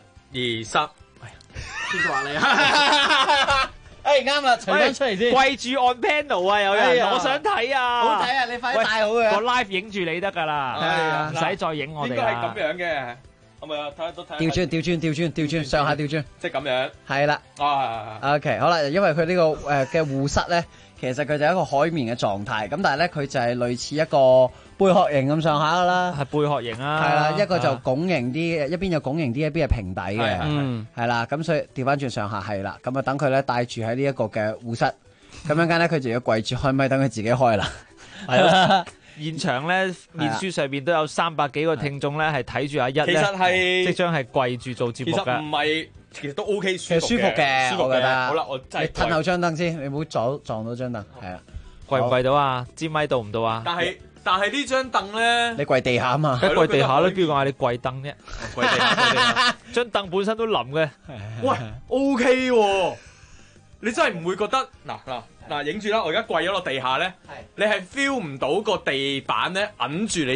！1、2、3，邊個話你啊？ 啱啦，除翻出嚟先。 跪住按 panel 啊！有人，我想睇啊！ 好睇啊！你快啲戴好嘅。 個 live 影住你得㗎啦，唔使再影我哋啦。 應該係咁樣嘅。係咪啊？睇都睇。 調轉，上下調轉。 即係咁樣。 係啦。OK， 好啦，因為佢呢個嘅護膝咧，其實佢就係一個海綿嘅狀態，咁但係咧佢就係類似一個貝殼型咁上下噶啦。 係貝殼型啊。 係啦，一個就拱形啲，一邊就拱形啲，一邊係平底嘅。係啦，咁所以調翻轉上下係啦，咁啊等佢咧戴住喺呢一個嘅護膝，咁樣間咧佢就要跪住開咪，等佢自己開啦。 係啦。現場咧，面書上邊都有300幾個聽眾咧，係睇住阿一咧， 其實係即將係跪住做節目㗎。 其實唔係，其實都 OK 舒服嘅，我覺得。 好啦，我真係你褪後張凳先，你唔好撞到張凳。係啊， 跪唔跪到啊？支咪到唔到啊？ 但係呢張凳咧， 你跪地下啊嘛？ 一跪地下咧，邊個嗌你跪凳啫？跪地下，張凳本身都腍嘅。 喂 ，OK 喎，你真係唔會覺得嗱，影住啦！我而家跪咗落地下咧，你係 feel 唔到個地板咧揞住你隻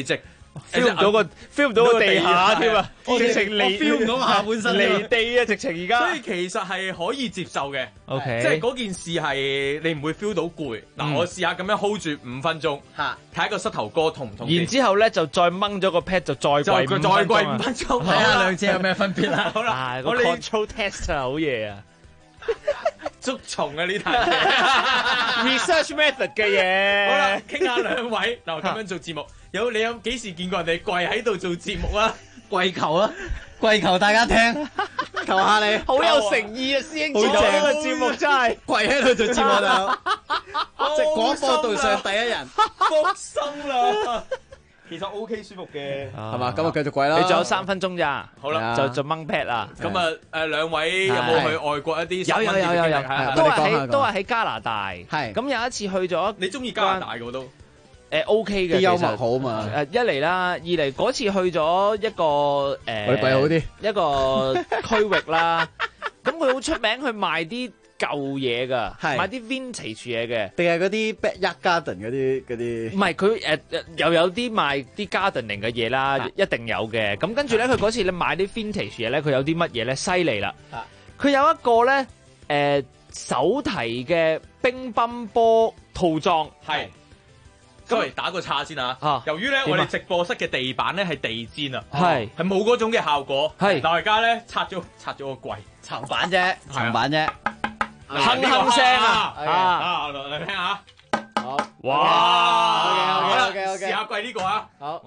feel 唔到個 feel 唔到個地下添啊！直情離 feel 唔到下半身離地啊！直情而家， 所以其實係可以接受嘅。 OK， 即係嗰件事係你唔會 feel 到攰。嗱，我試下咁樣 hold 住5分鐘，睇下個膝頭哥痛唔痛。 然之後咧就再掹咗個 pad 就再跪 5分鐘， 睇下兩者有咩分別啦。 好啦， 個 control test 啊，好嘢啊！ 捉蟲啊呢題 research method 嘅嘢。 好啦，傾下兩位嗱咁樣做節目，你有幾時見過人哋跪喺度做節目啊？ 跪求啊！跪求大家聽，求下你， 好有誠意啊！師兄做呢個節目真係跪喺度做節目就，即係廣播道上第一人， 福心啦！ 其實 OK 舒服嘅， 係嘛？咁啊繼續跪啦！ 你仲有3分鐘咋？ 好啦， 就掹 pad 啦。 咁啊兩位有冇去外國一啲？ 有，都係喺加拿大。 係咁有一次去咗， 你中意加拿大嘅我都 OK 嘅， 啲幽默好嘛。 一嚟啦，二嚟嗰次去咗一個我哋跪好啲一個區域啦。咁佢好出名去賣啲舊嘢㗎，買啲 vintage 嘢嘅， 定係嗰啲 backyard garden 嗰啲？ 唔係佢又有啲賣啲 gardening 嘅嘢啦，一定有嘅。咁跟住咧，佢嗰次你買啲 vintage 嘢咧，佢有啲乜嘢咧？犀利啦！佢有一個咧手提嘅乒乓波套裝， 係。咁嚟打個岔先啊！由於咧我哋直播室嘅地板咧係地氈啊，係冇嗰種嘅效果。係大家咧拆咗個櫃層板啫，層板啫。 哼哼聲啊！ 嚟聽下。 好， 哇 ！OK， 試下跪呢個啊！ 好。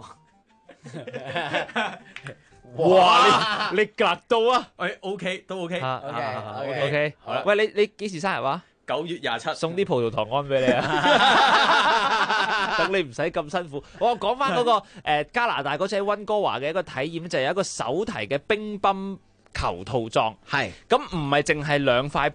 哇！你夾到啊 ！OK， 都 OK。 OK。好啦，喂，你幾時生日話 ？9月27， 送啲葡萄糖胺俾你啊！等你唔使咁辛苦。我講翻嗰個加拿大嗰次喺溫哥華嘅一個體驗，就係有一個手提嘅乒乓球套裝。係咁唔係淨係2塊。